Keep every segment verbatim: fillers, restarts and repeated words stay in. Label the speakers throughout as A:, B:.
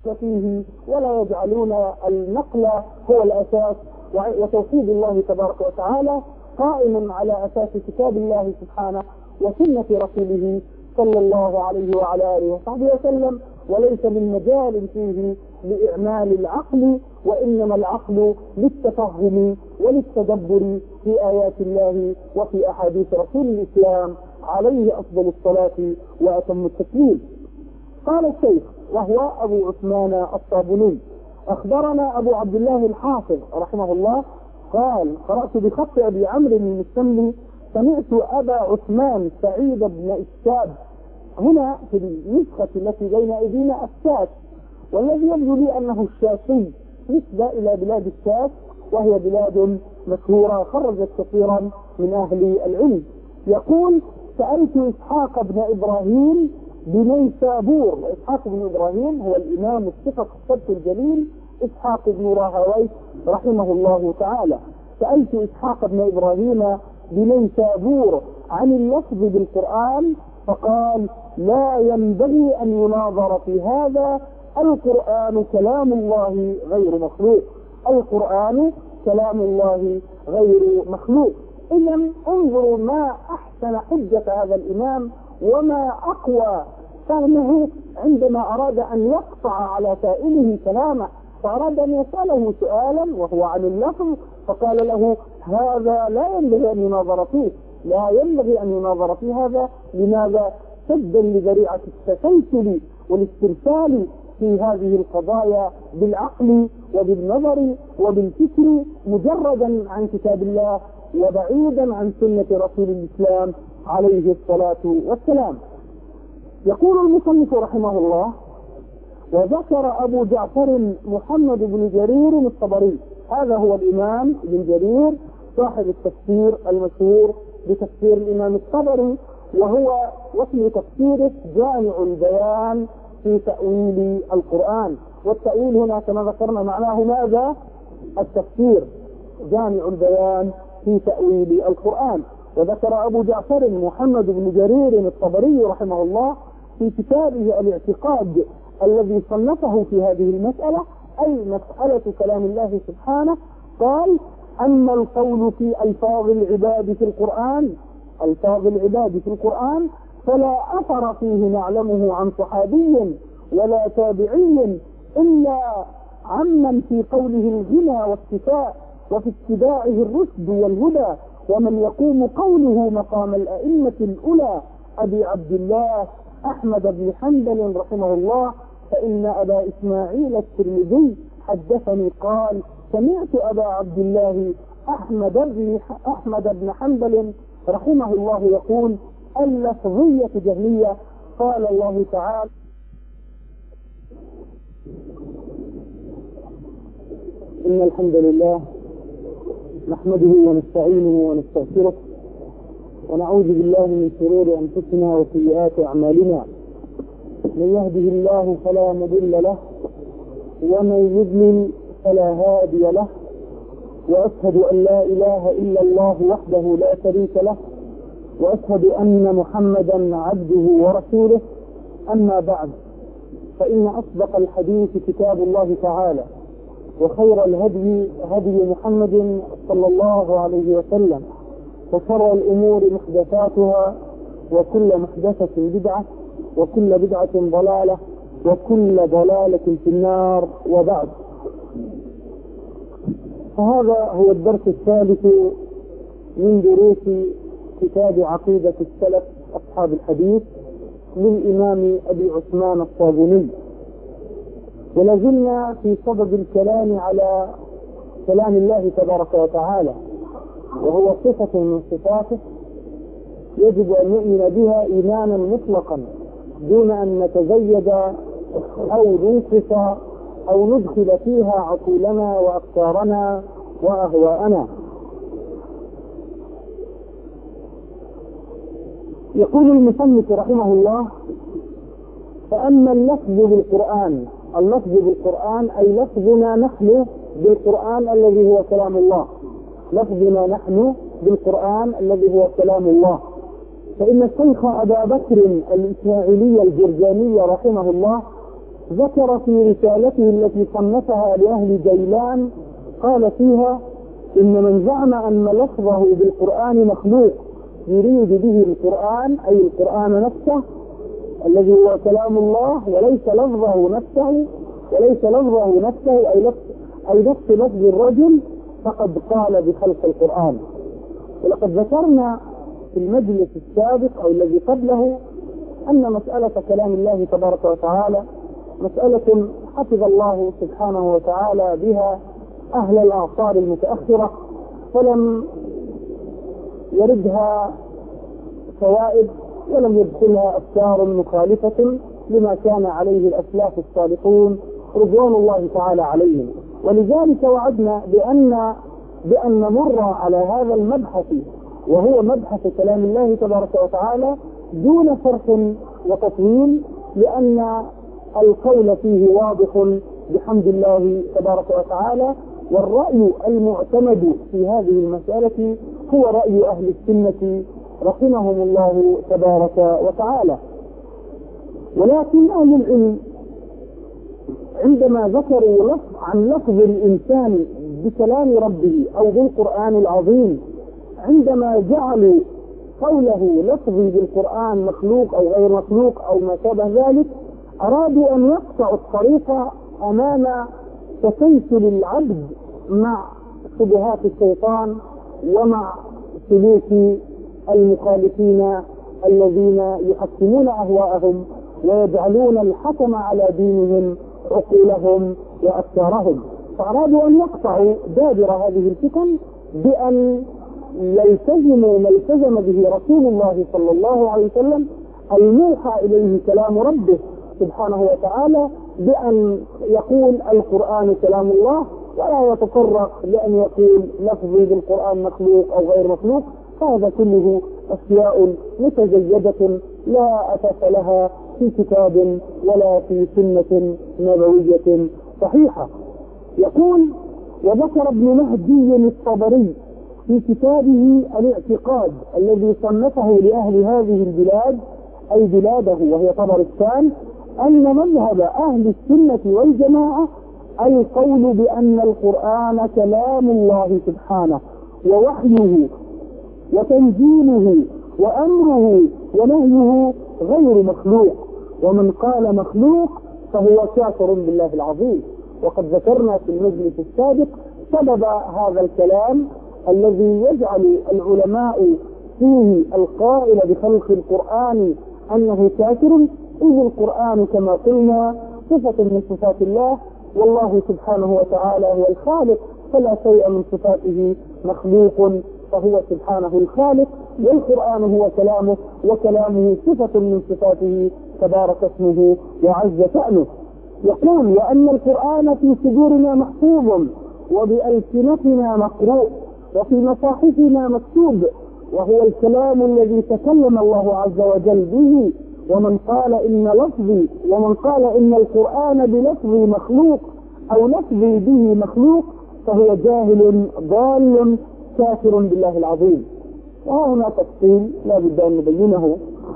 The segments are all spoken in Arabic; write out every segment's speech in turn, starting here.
A: الأصل فيه ولا يجعلون النقل هو الأساس، وتوحيد الله تبارك وتعالى قائم على أساس كتاب الله سبحانه وسنة رسوله صلى الله عليه وعلى آله وصحبه وسلم، وليس من مجال فيه لإعمال العقل، وإنما العقل للتفهم وللتدبر في آيات الله وفي أحاديث رسول الإسلام عليه أفضل الصلاة وأتم التسليم. قال الشيخ وهو أبو عثمان الصابوني: أخبرنا أبو عبد الله الحافظ رحمه الله قال: قرأت بخط أبي عمرو المستملي سمعت أبا عثمان سعيد بن إشاب. هنا في النسخة التي بين أيدينا الشاش، والذي يبدو لي أنه الشاشي نسبة إلى بلاد الشاش، وهي بلاد مشهورة خرجت كثيرا من أهل العلم. يقول: سألت إسحاق بن إبراهيم بنيسابور. إسحاق بن إبراهيم هو الإمام الثقة السبت الجليل إسحاق بن راهويه رحمه الله تعالى. سألت إسحاق بن إبراهيم بنيسابور عن اللفظ بالقرآن فقال: لا ينبغي أن يناظر في هذا، القرآن كلام الله غير مخلوق. القرآن كلام الله غير مخلوق. إذا انظروا ما أحسن حجة هذا الإمام وما أقوى فهمه عندما أراد أن يقطع على سائله كلامه، فأراد أن يسأله سؤالا وهو عن اللفظ، فقال له: هذا لا ينبغي أن يناظر فيه، لا ينبغي أن يناظر فيه. هذا لماذا؟ سدا لذريعة التسلسل والاسترسال في هذه القضايا بالعقل وبالنظر وبالفكر، مجردا عن كتاب الله وبعيدا عن سنة رسول الإسلام عليه الصلاة والسلام. يقول المصنف رحمه الله: وذكر أبو جعفر محمد بن جرير الطبري. هذا هو الإمام ابن جرير صاحب التفسير المشهور بتفسير الإمام الطبري، وهو واسم تفسيره جامع البيان في تأويل القرآن. والتأويل هنا كما ذكرنا معناه ماذا؟ التفسير، جامع البيان في تأويل القرآن. وذكر أبو جعفر محمد بن جرير الطبري رحمه الله في كتابه الاعتقاد الذي صنفه في هذه المسألة، أي مسألة كلام الله سبحانه، قال: أما القول في ألفاظ العباد في القرآن ألفاظ العباد في القرآن فلا أثر فيه نعلمه عن صحابي ولا تابعي إلا عمن في قوله الغنى والشفاء وفي اتباعه الرشد والهدى، ومن يقوم قوله مقام الأئمة الأولى أبي عبد الله أحمد بن حنبل رحمه الله. فإن أبا إسماعيل الترمذي حدثني قال: سمعت أبا عبد الله أحمد بن أحمد بن حنبل رحمه الله يقول: اللفظية جهمية. قال الله تعالى: إن الحمد لله نحمده ونستعينه ونستغفره ونعوذ بالله من شرور أنفسنا وسيئات أعمالنا، من يهده الله فلا مضل له ومن يضلل فلا هادي له، وأشهد أن لا إله إلا الله وحده لا شريك له، وأشهد أن محمدا عبده ورسوله. أما بعد، فإن أصدق الحديث كتاب الله تعالى، وخير الهدي هدي محمد صلى الله عليه وسلم، وشر الأمور محدثاتها، وكل محدثة بدعة، وكل بدعة ضلالة، وكل ضلالة في النار. وبعد، فهذا هو الدرس الثالث من دروس كتاب عقيدة السلف أصحاب الحديث للإمام أبي عثمان الصابوني، ولازلنا في صدد الكلام على كلام الله تبارك وتعالى، وهو صفة من صفاته يجب أن نؤمن بها إيمانا مطلقا دون أن نتزيد أو ننقص أو ندخل فيها عقولنا وأفكارنا وأهواءنا. يقول المصنف رحمه الله: فأما اللفظ بالقرآن اللفظ بالقرآن أي لفظنا نحن بالقرآن الذي هو كلام الله لفظنا نحن بالقرآن الذي هو كلام الله فإن الشيخ أبا بكر الإسماعيلي الجرجاني رحمه الله ذكر في رسالته التي صنفها لأهل جيلان قال فيها إن من زعم أن لفظه بالقرآن مخلوق يريد به القرآن أي القرآن نفسه الذي هو كلام الله وليس لفظه نفسه وليس لفظه نفسه أي لفظ أي نفس لفظ الرجل فقد قال بخلق القرآن. ولقد ذكرنا في المجلس السابق أو الذي قبله أن مسألة كلام الله تبارك وتعالى مسألة حفظ الله سبحانه وتعالى بها أهل الأعصار المتأخرة فلم يردها فوائد ولم يدخلها أفكار مخالفة لما كان عليه الأسلاف الصالحون رضوان الله تعالى عليهم. ولذلك وعدنا بأن بأن نمر على هذا المبحث وهو مبحث كلام الله تبارك وتعالى دون شرح وتطويل لأن القول فيه واضح بحمد الله تبارك وتعالى. والرأي المعتمد في هذه المسألة هو رأي أهل السنة رحمهم الله تبارك وتعالى. ولكن أهل العلم عندما ذكروا لفظ عن لفظ الإنسان بكلام ربه أو بالقرآن العظيم عندما جعلوا قوله لفظي بالقرآن مخلوق أو غير مخلوق أو ما شابه ذلك أرادوا أن يقطعوا الطريق أمام تسلسل العبد مع شبهات الشيطان ومع سلوك المخالفين الذين يحكمون أهواءهم ويجعلون الحكم على دينهم عقولهم وأفكارهم. فأرادوا أن يقطعوا دابر هذه الفتن بأن يلتزموا ما التزم به رسول الله صلى الله عليه وسلم الموحى إليه كلام ربه سبحانه وتعالى بأن يقول القرآن كلام الله ولا يتطرق لأن يقول لفظي بالقرآن مخلوق أو غير مخلوق. هذا كله أشياء متزيدة لا أساس لها في كتاب ولا في سنة نبوية صحيحة. يقول وذكر ابن مهدي الطبري في كتابه الاعتقاد الذي صنفه لأهل هذه البلاد أي بلاده وهي طبرستان أن مذهب أهل السنة والجماعة القول بأن القرآن كلام الله سبحانه ووحيه وتنزيله وأمره ونهيه غير مخلوق، ومن قال مخلوق فهو كافر بالله العظيم. وقد ذكرنا في المجلس السابق سبب هذا الكلام الذي يجعل العلماء فيه القائل بخلق القرآن أنه كافر، إذ القرآن كما قلنا صفة من صفات الله، والله سبحانه وتعالى هو الخالق فلا شيء من صفاته مخلوق، فهو سبحانه الخالق، والقرآن هو كلامه وكلامه صفة من صفاته تبارك اسمه وعز شأنه. يقول وأن القرآن في صدورنا محفوظ وبألسنتنا مقروء وفي مصاحفنا مكتوب، وهو الكلام الذي تكلم الله عز وجل به. ومن قال إن لفظي ومن قال إن القرآن بلفظي مخلوق أو لفظي به مخلوق فهو جاهل ضال كافر بالله العظيم. وهنا تفصيل لا بد أن نبينه.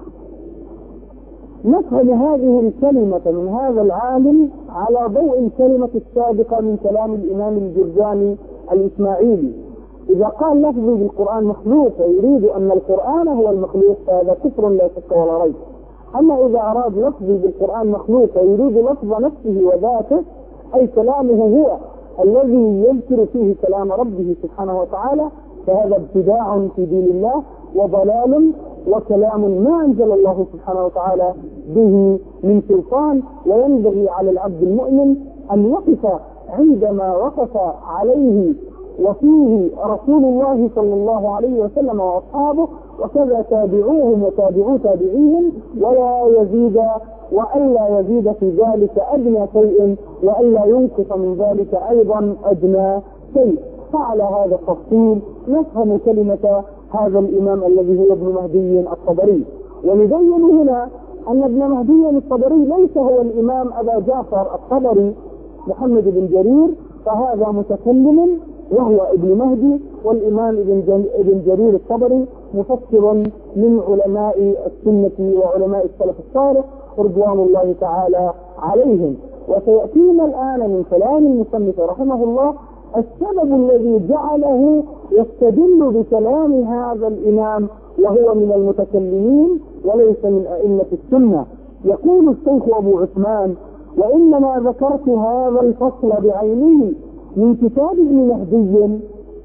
A: نفهم هذه الكلمة من هذا العالم على ضوء الكلمة السابقة من كلام الإمام الجرجاني الإسماعيلي. إذا قال لفظي بالقرآن مخلوق ويريد أن القرآن هو المخلوق فهذا كفر لا شك ولا ريب. أما إذا أراد لفظي بالقرآن مخلوق ويريد لفظ نفسه وذاته أي كلامه هو الذي يذكر فيه كلام ربه سبحانه وتعالى فهذا ابتداع في دين الله وضلال وكلام ما أنزل الله سبحانه وتعالى به من سلطان. وينبغي على العبد المؤمن أن يقف عندما وقف عليه وفيه رسول الله صلى الله عليه وسلم وأصحابه وكذا تابعوهم وتابعوا تابعيهم، ولا يزيد وألا يزيد في ذلك أدنى شيء وألا ينقص من ذلك أيضا أدنى شيء. فعلى هذا التفصيل نفهم كلمة هذا الإمام الذي هو ابن مهدي الطبري. ونبين هنا أن ابن مهدي الطبري ليس هو الإمام أبا جعفر الطبري محمد بن جرير، فهذا متكلم وهو ابن مهدي، والإمام ابن جرير الطبري مفسر من علماء السنة وعلماء السلف الصالح رضوان الله تعالى عليهم. وسيأتينا الآن من كلام المصنف رحمه الله السبب الذي جعله يستدل بكلام هذا الإمام وهو من المتكلمين وليس من أئمة السنة. يقول الشيخ أبو عثمان: وإنما ذكرت هذا الفصل بعينه من كتاب ابن مهدي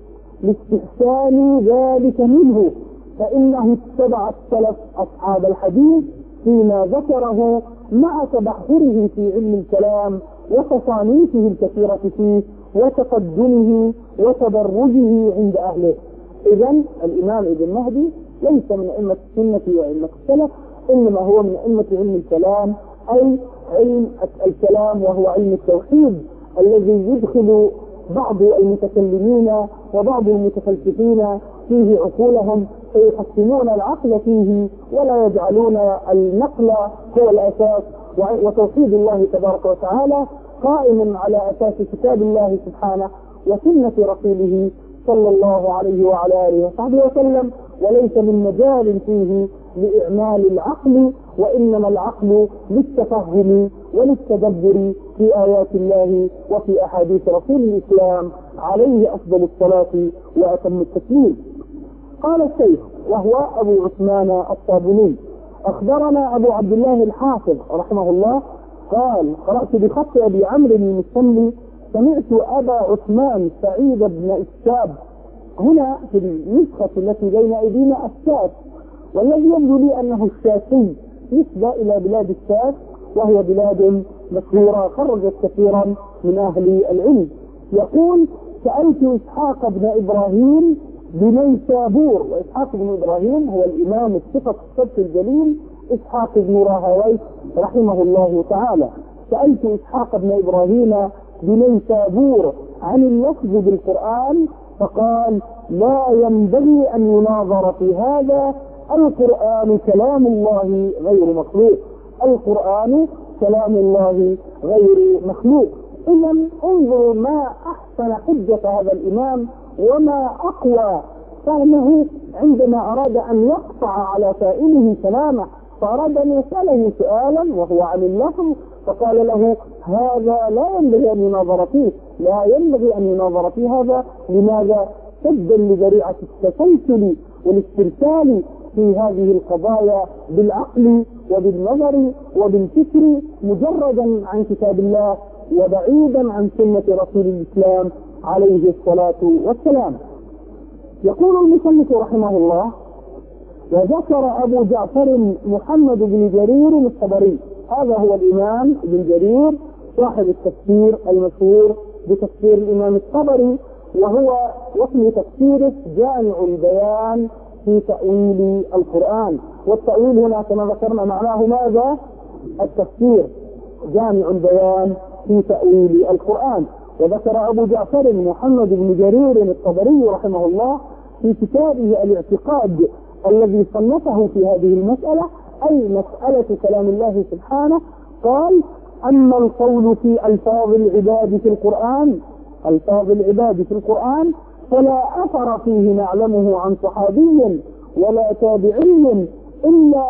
A: لاستحسان ذلك منه، فإنه اتبع السلف أصحاب الحديث فيما ذكره مع تبحره في علم الكلام وتصانيفه الكثيرة فيه وتقدمه وتدرجه عند أهله. إذن الإمام ابن مهدي ليس من أئمة السنة وأئمة السلف، إنما هو من أئمة علم الكلام، أي علم الكلام وهو علم التوحيد الذي يدخل بعض المتكلمين وبعض المتفلسفين فيه عقولهم فيحكمون العقل فيه ولا يجعلون النقل هو الأساس، وتوحيد الله تبارك وتعالى قائم على أساس كتاب الله سبحانه وسنة رسوله صلى الله عليه وعلى آله وصحبه وسلم، وليس من مجال فيه لإعمال العقل، وإنما العقل للتفهم وللتدبر في آيات الله وفي أحاديث رسول الإسلام عليه أفضل الصلاة وأتم التسليم. قال الشيخ وهو أبو عثمان الصابوني: أخبرنا أبو عبد الله الحافظ رحمه الله قال: قرأت بخط أبي عمرو المسلي سمعت أبا عثمان سعيد بن إسكاب. هنا في النسخة التي بين أيدينا الشاس، والذي يبدو لي أنه الشاسي نسبة إلى بلاد الشاس، وهي بلاد مشهورة خرجت كثيرا من أهل العلم. يقول: سألت إسحاق بن إبراهيم بنيسابور، وإسحاق بن إبراهيم هو الإمام الثقة السبت الجليل إسحاق بن راهويه رحمه الله تعالى. سألت إسحاق بن إبراهيم بنيسابور عن اللفظ بالقرآن فقال: لا ينبغي أن يناظر في هذا، القرآن كلام الله غير مخلوق، القرآن كلام الله غير مخلوق. إذا انظروا ما أحسن حجة هذا الإمام وما أقوى فهمه عندما أراد أن يقطع على سائله كلامه، فأراد أن يسأله سؤالا وهو عن اللفظ فقال له: هذا لا ينبغي أن يناظر فيه، لا ينبغي أن يناظر فيه. هذا لماذا؟ سدا لذريعة التسلسل والاسترسال في هذه القضايا بالعقل وبالنظر وبالفكر مجردا عن كتاب الله وبعيدا عن سنة رسول الإسلام عليه الصلاة والسلام. يقول المصنف رحمه الله: وذكر أبو جعفر محمد بن جرير الطبري، هذا هو الإمام ابن جرير صاحب التفسير المشهور بتفسير الإمام الطبري، وهو واسم تفسيره جامع البيان في تأويل القرآن. والتأويل هنا كما ذكرنا معناه ماذا؟ التفسير، جامع البيان في تأويل القرآن. وذكر أبو جعفر محمد بن جرير الطبري رحمه الله في كتابه الاعتقاد الذي صنفه في هذه المسألة، أي مسألة كلام الله سبحانه، قال: أما القول في ألفاظ العباد في القرآن ألفاظ العباد في القرآن فلا أثر فيه نعلمه عن صحابي ولا تابعي إلا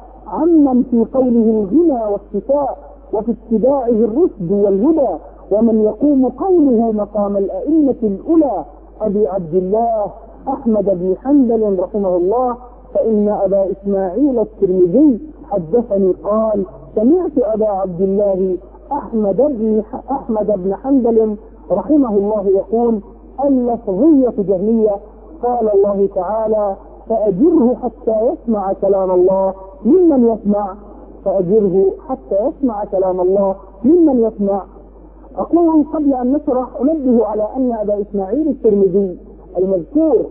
A: عمن في قوله الغنى والشفاء وفي اتباعه الرشد والهدى، ومن يقوم قوله مقام الأئمة الأولى أبي عبد الله أحمد بن حنبل رحمه الله، فإن أبا إسماعيل الترمذي حدثني قال: سمعت أبا عبد الله أحمد بن أحمد بن حنبل رحمه الله يقول: اللفظية جهمية. قال الله تعالى: فأجره حتى يسمع كلام الله ممن يسمع فأجره حتى يسمع كلام الله ممن يسمع. أقول قبل أن نشرح أنبه على أن أبا إسماعيل الترمذي المذكور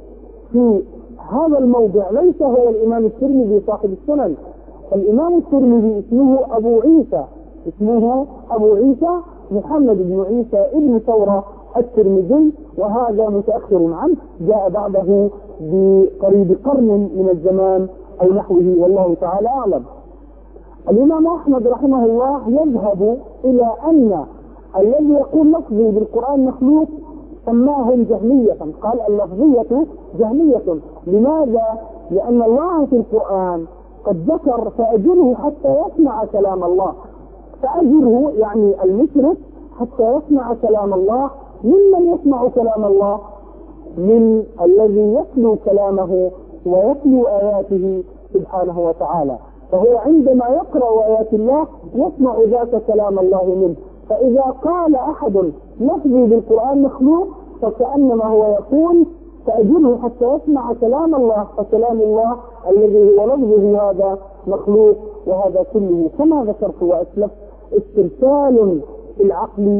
A: في هذا الموضع ليس هو الإمام الترمذي صاحب السنن. الإمام الترمذي اسمه أبو عيسى اسمه أبو عيسى محمد بن عيسى ابن ثورة الترمذي، وهذا متأخر عنه، جاء بعده بقريب قرن من الزمان أو نحوه، والله تعالى أعلم. الإمام أحمد رحمه الله يذهب إلى أن الذي يقول لفظي بالقرآن مخلوق سماهم جهمية، قال اللفظية جهمية. لماذا؟ لأن الله في القرآن قد ذكر فأجره حتى يسمع كلام الله، فأجره يعني المشرك حتى يسمع كلام الله. ممن يسمع كلام الله؟ من الذي يتلو كلامه ويتلو آياته سبحانه وتعالى. فهو عندما يقرأ آيات الله يسمع ذاك كلام الله منه. فإذا قال أحد لفظي بالقرآن مخلوق فكأنما هو يقول فأجره حتى يسمع كلام الله، فكلام الله الذي هو لفظه هذا مخلوق. وهذا كله كما ذكرت وأسلفت استرسال في العقل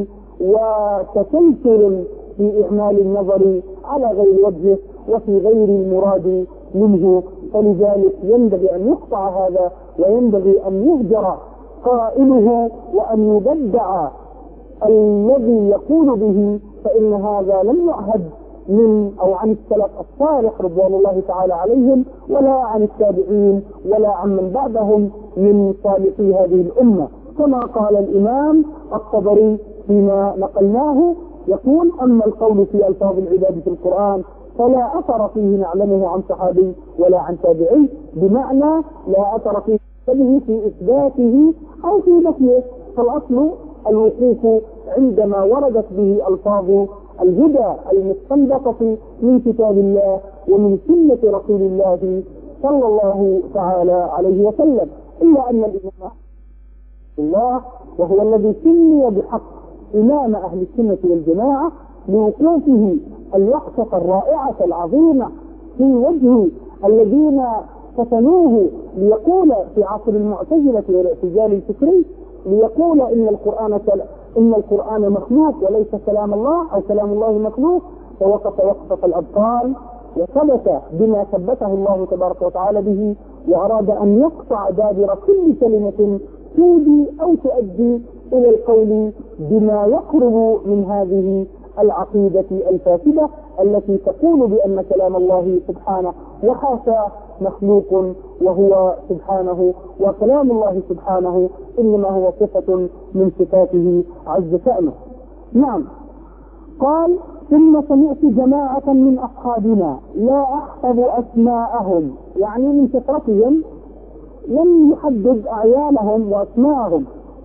A: وتسلسل في إعمال النظر على غير وجهه وفي غير المراد منه. فلذلك ينبغي أن يقطع هذا وينبغي أن يهجر قائله وأن يبدع الذي يقول به، فإن هذا لم يعهد من أو عن السلف الصالح رضوان الله تعالى عليهم، ولا عن التابعين، ولا عن من بعدهم من صالحي هذه الأمة. كما قال الإمام الطبري فيما نقلناه يقول: أما القول في ألفاظ العباد في القرآن فلا أثر فيه نعلمه عن صحابي ولا عن تابعي، بمعنى لا أثر فيه في إثباته أو في نفيه. فالأصل الوقوف عندما وردت به ألفاظ الهدى المستنبطة من كتاب الله ومن سنة رسول الله صلى الله تعالى عليه وسلم. إلا أن الإمام الله وهو الذي سمي بحق إمام أهل السنة والجماعة لوقوفه الوقفة الرائعة العظيمة في وجه الذين فتنوه ليقول في عصر المعتزلة والاعتزال الفكري، ليقول إن القرآن إن القرآن مخلوق وليس كلام الله أو كلام الله مخلوق. فوقف وقفة الأبطال وثبت بما ثبته الله تبارك وتعالى به، وأراد أن يقطع دابر كل كلمة تودي أو تؤدي إلى القول بما يقرب من هذه العقيدة الفاسدة التي تقول بأن كلام الله سبحانه وحاشا مخلوق، وهو سبحانه وكلام الله سبحانه إنما هو صفة من صفاته عز شأنه. نعم. قال: ثم سمعت جماعة من أصحابنا لا أحفظ أسماءهم، يعني من كثرتهم لم يحدد أعيانهم وأسماءهم،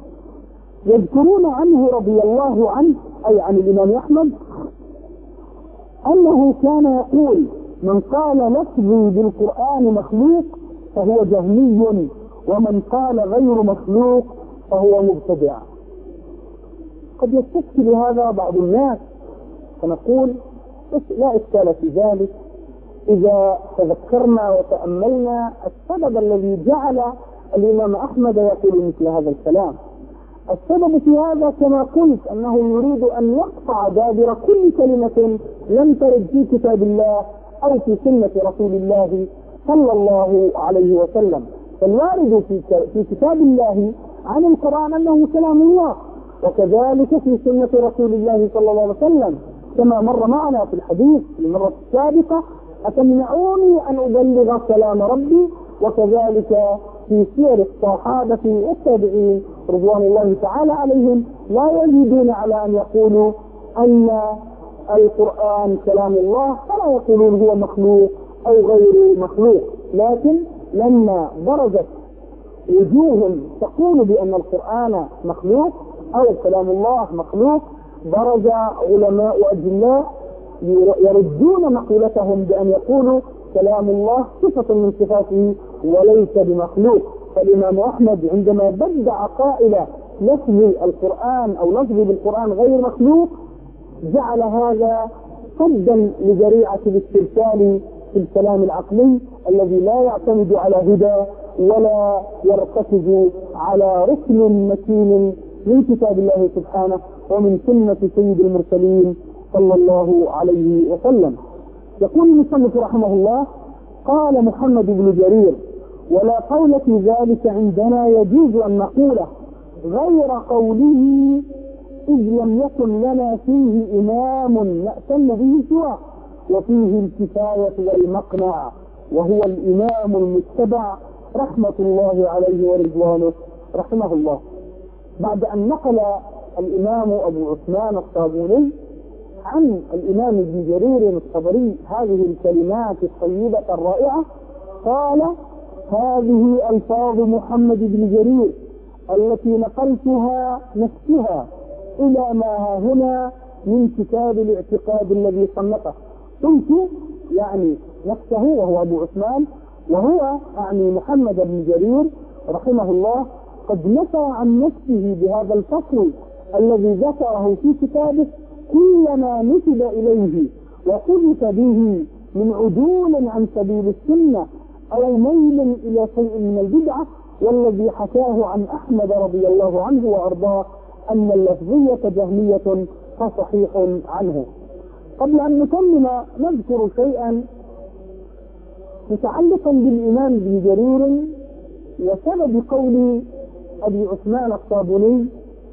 A: يذكرون عنه رضي الله عنه أي عن الإمام أحمد أنه كان يقول: من قال لفظي بالقرآن مخلوق فهو جهمي، ومن قال غير مخلوق فهو مبتدع. قد يستشكل هذا بعض الناس، فنقول لا إشكال في ذلك إذا تذكرنا وتأملنا السبب الذي جعل الإمام أحمد يقول مثل هذا الكلام. السبب في هذا كما قلت أنه يريد أن يقطع دابر كل كلمة لم ترد في كتاب الله أو في سنة رسول الله صلى الله عليه وسلم. فالوارد في كتاب الله عن القرآن أنه كلام الله، وكذلك في سنة رسول الله صلى الله عليه وسلم، كما مر معنا في الحديث في المرة السابقة: أتمنعوني أن أبلغ كلام ربي؟ وكذلك في سير الصحابة والتابعين رضوان الله تعالى عليهم لا يزيدون على أن يقولوا أن القرآن كلام الله، فلا يقولون هو مخلوق أو غير مخلوق. لكن لما برزت وجوه تقول بأن القرآن مخلوق أو كلام الله مخلوق، برز علماء أجلاء يردون مقولتهم بأن يقولوا كلام الله صفة من صفاته وليس بمخلوق. فالإمام أحمد عندما بدع قائلا لفظ القرآن أو لفظ بالقرآن غير مخلوق جعل هذا صدا لذريعة الاسترسال في الكلام العقلي الذي لا يعتمد على هدى ولا يرتكز على ركن متين من كتاب الله سبحانه ومن سنة سيد المرسلين صلى الله عليه وسلم. يقول المصنف رحمه الله: قال محمد بن جرير: ولا قول في ذلك عندنا يجوز أن نقوله غير قوله، إذ لم يكن لنا فيه إمام نأتم به سواه، وفيه الكفاية والمقنع، وهو الإمام المتبع رحمة الله عليه ورضوانه رحمه الله. بعد أن نقل الإمام أبو عثمان الصابوني عن الإمام ابن جرير الطبري هذه الكلمات الطيبة الرائعة، قال: هذه ألفاظ محمد بن جرير التي نقلتها نفسها إلى ما ها هنا من كتاب الاعتقاد الذي صنفه. قلت يعني نفسه وهو أبو عثمان، وهو يعني محمد بن جرير رحمه الله قد نفى عن نفسه بهذا الفصل الذي ذكره في كتابه كل ما نسب إليه وقذف به من عدول عن سبيل السنة أو ميل إلى شيء من البدعة، والذي حكاه عن أحمد رضي الله عنه وأرضاه أن اللفظية جهمية فصحيح عنه. قبل أن نكمل نذكر شيئا متعلقا بالإمام ابن جرير وسبب قول أبي عثمان الصابوني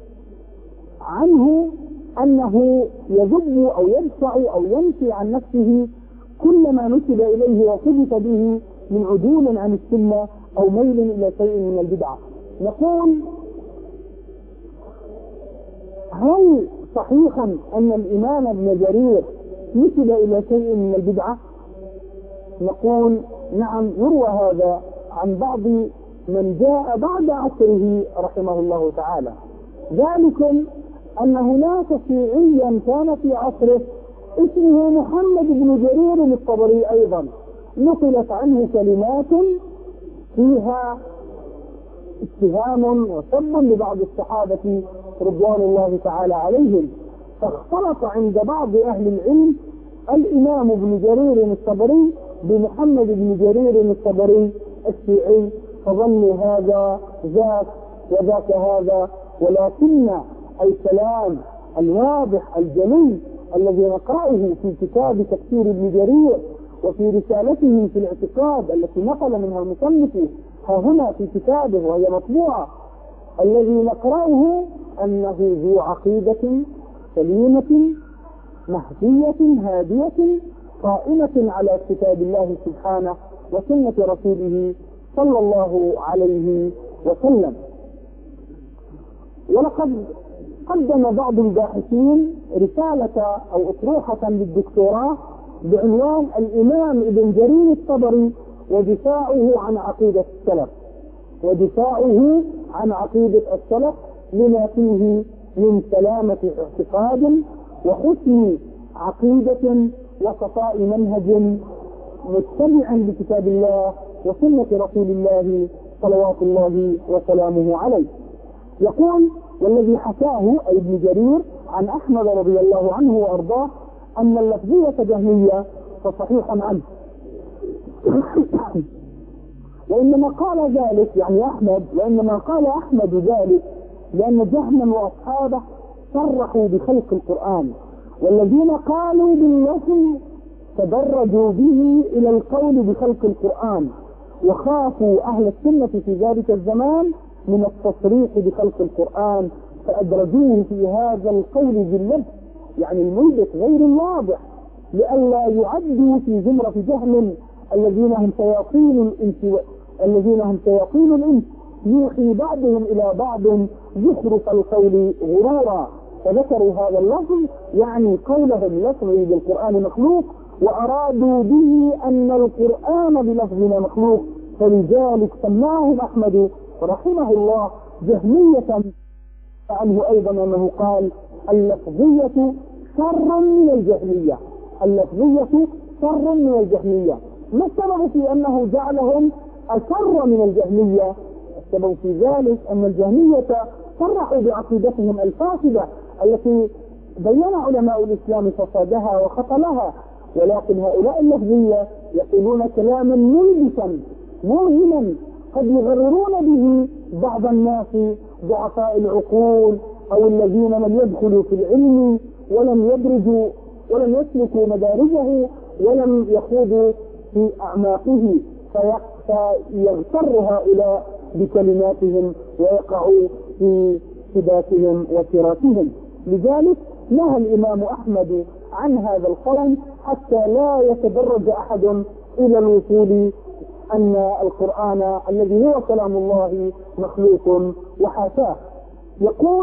A: عنه أنه يذب أو يدفع أو ينفي عن نفسه كل ما نسب إليه وقذف به من عدول عن السنة أو ميل إلى شيء من البدعة. نقول: هل صحيح أن الإمام ابن جرير نسب إلى شيء من البدعة؟ نقول: نعم، يروى هذا عن بعض من جاء بعد عصره رحمه الله تعالى. ذلك أن هناك شيعيا كان في عصره اسمه محمد بن جرير الطبري أيضا، نقلت عنه كلمات فيها اتهام وسب لبعض الصحابة رضوان الله تعالى عليهم، فاختلط عند بعض أهل العلم الإمام ابن جرير الطبري بمحمد بن جرير الطبري الشيعي، فظنوا هذا ذاك وذاك هذا، ولكن الكلام الواضح الجلي الذي نقرأه في كتاب تفسير ابن جرير وفي رسالته في الاعتقاد التي نقل منها المصنف ها هنا في كتابه وهي مطبوعة، الذي نقرأه أنه ذو عقيدة سليمة مهدية هادية قائمة على كتاب الله سبحانه وسنة رسوله صلى الله عليه وسلم. ولقد قدم بعض الباحثين رسالة أو أطروحة للدكتوراه بعنوان الإمام ابن جرير الطبري ودفاعه عن عقيدة السلف، ودفاعه عن عقيدة السلف لما فيه من سلامة اعتقاد وحسن عقيدة وصفاء منهج متبعا لكتاب الله وسنة رسول الله صلوات الله وسلامه عليه. يقول: والذي حكاه أي ابن جرير عن أحمد رضي الله عنه وأرضاه أن اللفظية جهمية فصحيح عنه. وإنما قال ذلك يعني أحمد، وإنما قال أحمد ذلك لأن جهما وأصحابه صرحوا بخلق القرآن، والذين قالوا باللفظ تدرجوا به إلى القول بخلق القرآن، وخافوا أهل السنة في ذلك الزمان من التصريح بخلق القرآن فأدرجوه في هذا القول باللفظ، يعني الملبس غير الواضح، لئلا يعدوا في زمرة جهل الذين هم شياطين الإنس الذين هم شياطين الإنس يوحي بعضهم إلى بعض زخرف القول غرورا، فذكروا هذا اللفظ يعني قولهم لفظي بالقرآن مخلوق، وأرادوا به أن القرآن بلفظنا مخلوق، فلذلك سماهم أحمد رحمه الله جهمية عنه أيضا أنه قال: اللفظية شر من الجهمية، اللفظية شر من الجهمية. ما السبب في أنه جعلهم أشر من الجهمية؟ السبب في ذلك أن الجهمية صرحوا بعقيدتهم الفاسدة التي بين علماء الإسلام فسادها وخطلها، ولكن هؤلاء اللفظية يقولون كلاما ملبسا موهما قد يغررون به بعض الناس ضعفاء العقول أو الذين لم يدخلوا في العلم ولم يدرجوا ولم يسلكوا مدارجه ولم يخوضوا في أعماقه، فيغتر هؤلاء بكلماتهم ويقعوا في سباتهم وتراثهم. لذلك نهى الإمام أحمد عن هذا القول حتى لا يتدرج أحد إلى الوصول أن القرآن الذي هو كلام الله مخلوق وحاشاه. يقول: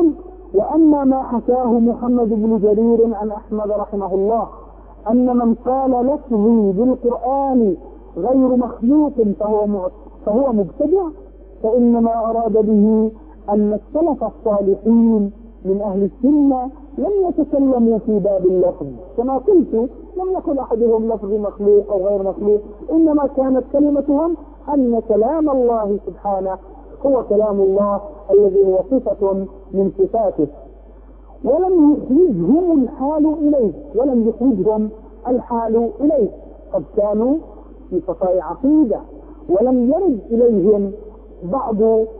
A: وأما ما حكاه محمد بن جرير عن أحمد رحمه الله أن من قال لفظي بالقرآن غير مخلوق فهو فهو مبتدع، فإنما أراد به أن السلف الصالحين من أهل السنة لم يتكلموا في باب اللفظ كما قلت، لم يقل أحدهم لفظ مخلوق أو غير مخلوق، إنما كانت كلمتهم أن كلام الله سبحانه هو كلام الله الذي هو صفة من صفاته، ولم يخرجهم الحال إليه ولم يخرجهم الحال إليه قد كانوا في صفاء عقيدة، ولم يرد إليهم بعض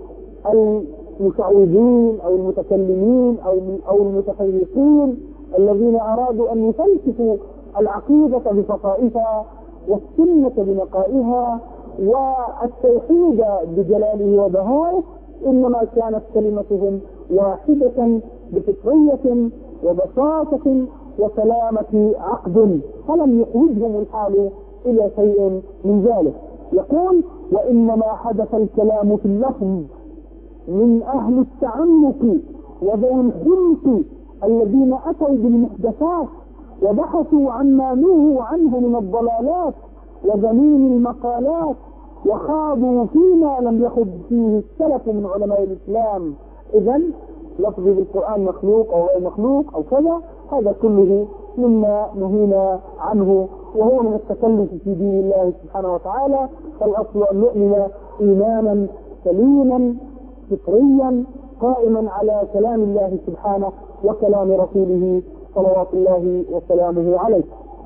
A: المشعوذين أو المتكلمين أو أو المتفرقين الذين أرادوا أن يفلسفوا العقيدة بصفائها والسنة بنقائها والتوحيد بجلاله وبهائه، إنما كانت كلمتهم واحدة بفطرية وبساطة وسلامة عقد، فلم يخرجهم الحال إلى شيء من ذلك. يقول: وإنما حدث الكلام في اللفظ من أهل التعمق وذوي الخلق الذين أتوا بالمحدثات وبحثوا عما نهوا عنه من الضلالات وذميم المقالات، وخاضوا فيما لم يخض فيه السلف من علماء الإسلام. إذن لفظ بالقرآن مخلوق أو غير مخلوق أو كذا، هذا كله مما نهينا عنه، وهو من التكلف في دين الله سبحانه وتعالى. فالأصل أن نؤمن إيمانا سليما فطريا قائما على كلام الله سبحانه وكلام رسوله صلوات الله وسلامه عليه.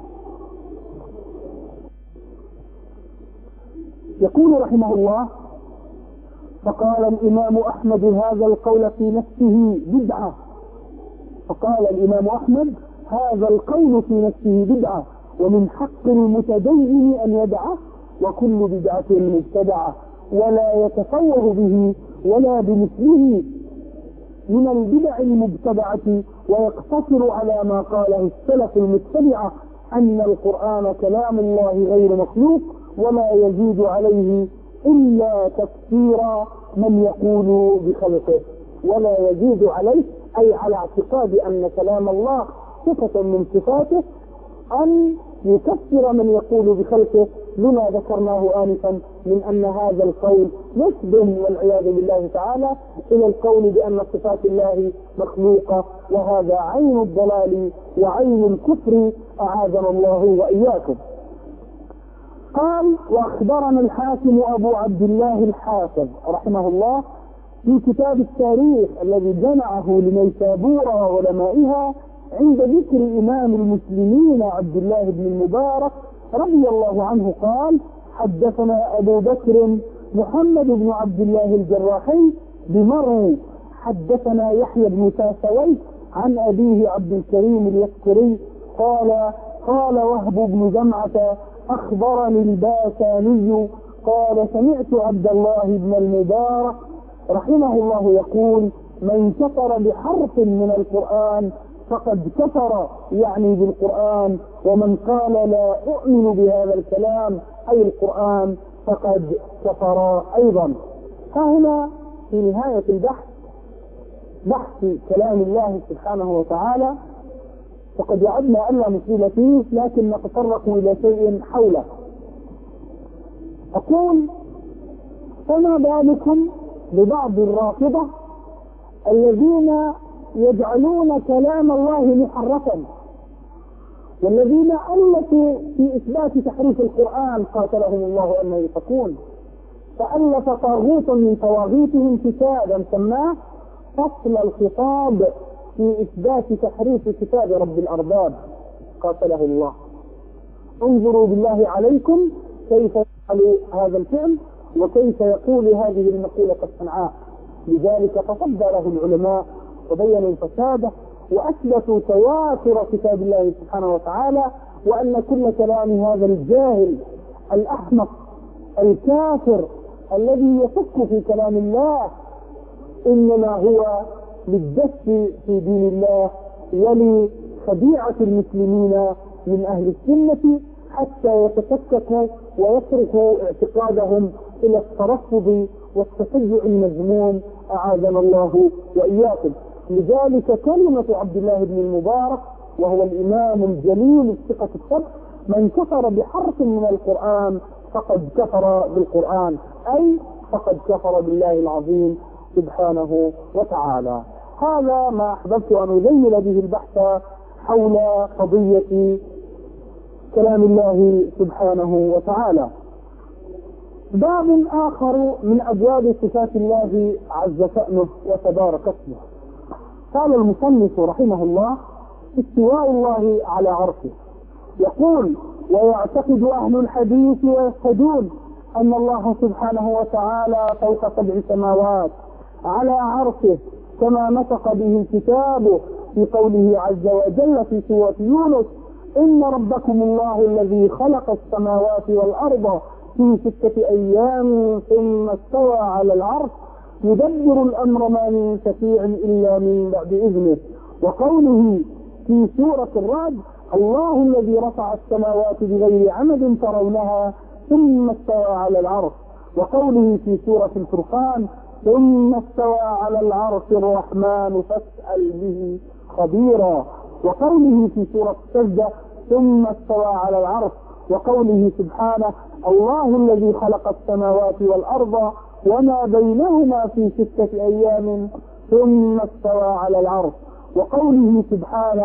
A: يقول رحمه الله: فقال الإمام أحمد هذا القول في نفسه بدعة. فقال الإمام أحمد هذا القول في نفسه بدعة، ومن حق المتدين أن يدعه، وكل بدعة مبتدعة، ولا يتفوه به ولا بمثله من البدع المبتدعة، ويقتصر على ما قاله السلف المتبعة أن القرآن كلام الله غير مخلوق، ولا يزيد عليه إلا تفسير من يقول بخلقه. ولا يزيد عليه أي على اعتقاد أن كلام الله صفة من صفاته، أن يكفر من يقول بخلقه، لما ذكرناه آنفا من أن هذا القول نسب والعياذ بالله تعالى إلى القول بأن صفات الله مخلوقة، وهذا عين الضلال وعين الكفر، أعاذنا الله وإياكم. قال: وأخبرنا الحاكم أبو عبد الله الحافظ رحمه الله في كتاب التاريخ الذي جمعه لنيسابور وعلمائها عند ذكر إمام المسلمين عبد الله بن المبارك رضي الله عنه قال: حدثنا أبو بكر محمد بن عبد الله الجراحي بمرو، حدثنا يحيى بن ساسوي عن أبيه عبد الكريم اليسكري قال: قال وهب بن جمعة أخبرني الباكاني قال: سمعت عبد الله بن المبارك رحمه الله يقول: من كفر بحرف من القرآن فقد كفر، يعني بالقرآن، ومن قال لا أؤمن بهذا الكلام أي القرآن فقد كفر أيضا. فهنا في نهاية البحث بحث كلام الله سبحانه وتعالى، فقد وعدنا ألا نطيل فيه لكن نتطرق إلى شيء حوله. أقول: فما بالكم ببعض الرافضة الذين يجعلون كلام الله محرفا، والذين ألفوا في إثبات تحريف القرآن قاتلهم الله أن يفكون، فألف طاغوت من طواغيتهم كتابا سماه فصل الخطاب في إثبات تحريف كتاب رب الأرباب قاتله الله. انظروا بالله عليكم كيف يفعل هذا الفعل وكيف يقول هذه المقولة الصنعاء. لذلك تصدى له العلماء وبينوا فساده وأثبتوا تواتر كتاب الله سبحانه وتعالى، وأن كل كلام هذا الجاهل الأحمق الكافر الذي يشك في كلام الله إنما هو للدس في دين الله ولخديعة المسلمين من أهل السنة حتى يتفككوا ويتركوا اعتقادهم إلى الترفض والتشيع المذموم، أعاذنا الله وإياكم. لذلك كلمة عبد الله بن المبارك وهو الإمام الجليل الثقة السبع: من كفر بحرف من القرآن فقد كفر بالقرآن، أي فقد كفر بالله العظيم سبحانه وتعالى. هذا ما أحببت أن أذيل به البحث حول قضية كلام الله سبحانه وتعالى. باب آخر من أبواب صفات الله عز شأنه وتبارك اسمه. قال المصنف رحمه الله: استواء الله على عرشه. يقول: ويعتقد أهل الحديث ويشهدون أن الله سبحانه وتعالى فوق سبع سماوات على عرشه، كما نطق به كتابه في قوله عز وجل في سورة يونس: إن ربكم الله الذي خلق السماوات والأرض في ستة أيام ثم استوى على العرش يدبر الأمر ما من شفيع إلا من بعد إذنه. وقوله في سورة الرعد: الله الذي رفع السماوات بغير عمد ترونها ثم استوى على العرش. وقوله في سورة الفرقان: ثم استوى على العرش الرحمن فاسأل به خبيرا. وقوله في سورة السجدة: ثم استوى على العرش. وقوله سبحانه: الله الذي خلق السماوات والأرض وما بينهما في ستة أيام ثم استوى على العرش. وقوله سبحانه: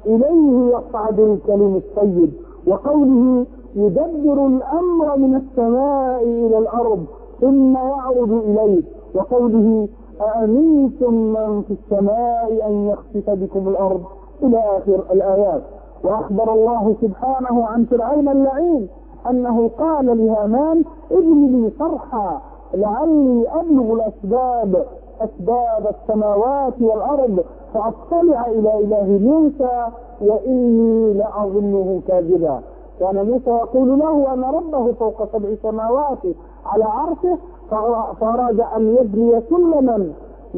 A: إليه يصعد الكلم الطيب. وقوله: يدبر الأمر من السماء إلى الأرض ثم يعرض إليه. وقوله: أأمنتم من في السماء أن يخسف بكم الأرض، إلى آخر الآيات. وأخبر الله سبحانه عن فرعون اللعين أنه قال لهامان: ابن لي صرحا لعلي أبلغ الأسباب أسباب السماوات والأرض فأطلع إلى إله موسى وإني لأظنه كاذبا. كان موسى يقول له أن ربه فوق سبع سماوات على عرشه، فأراد أن يبني سلما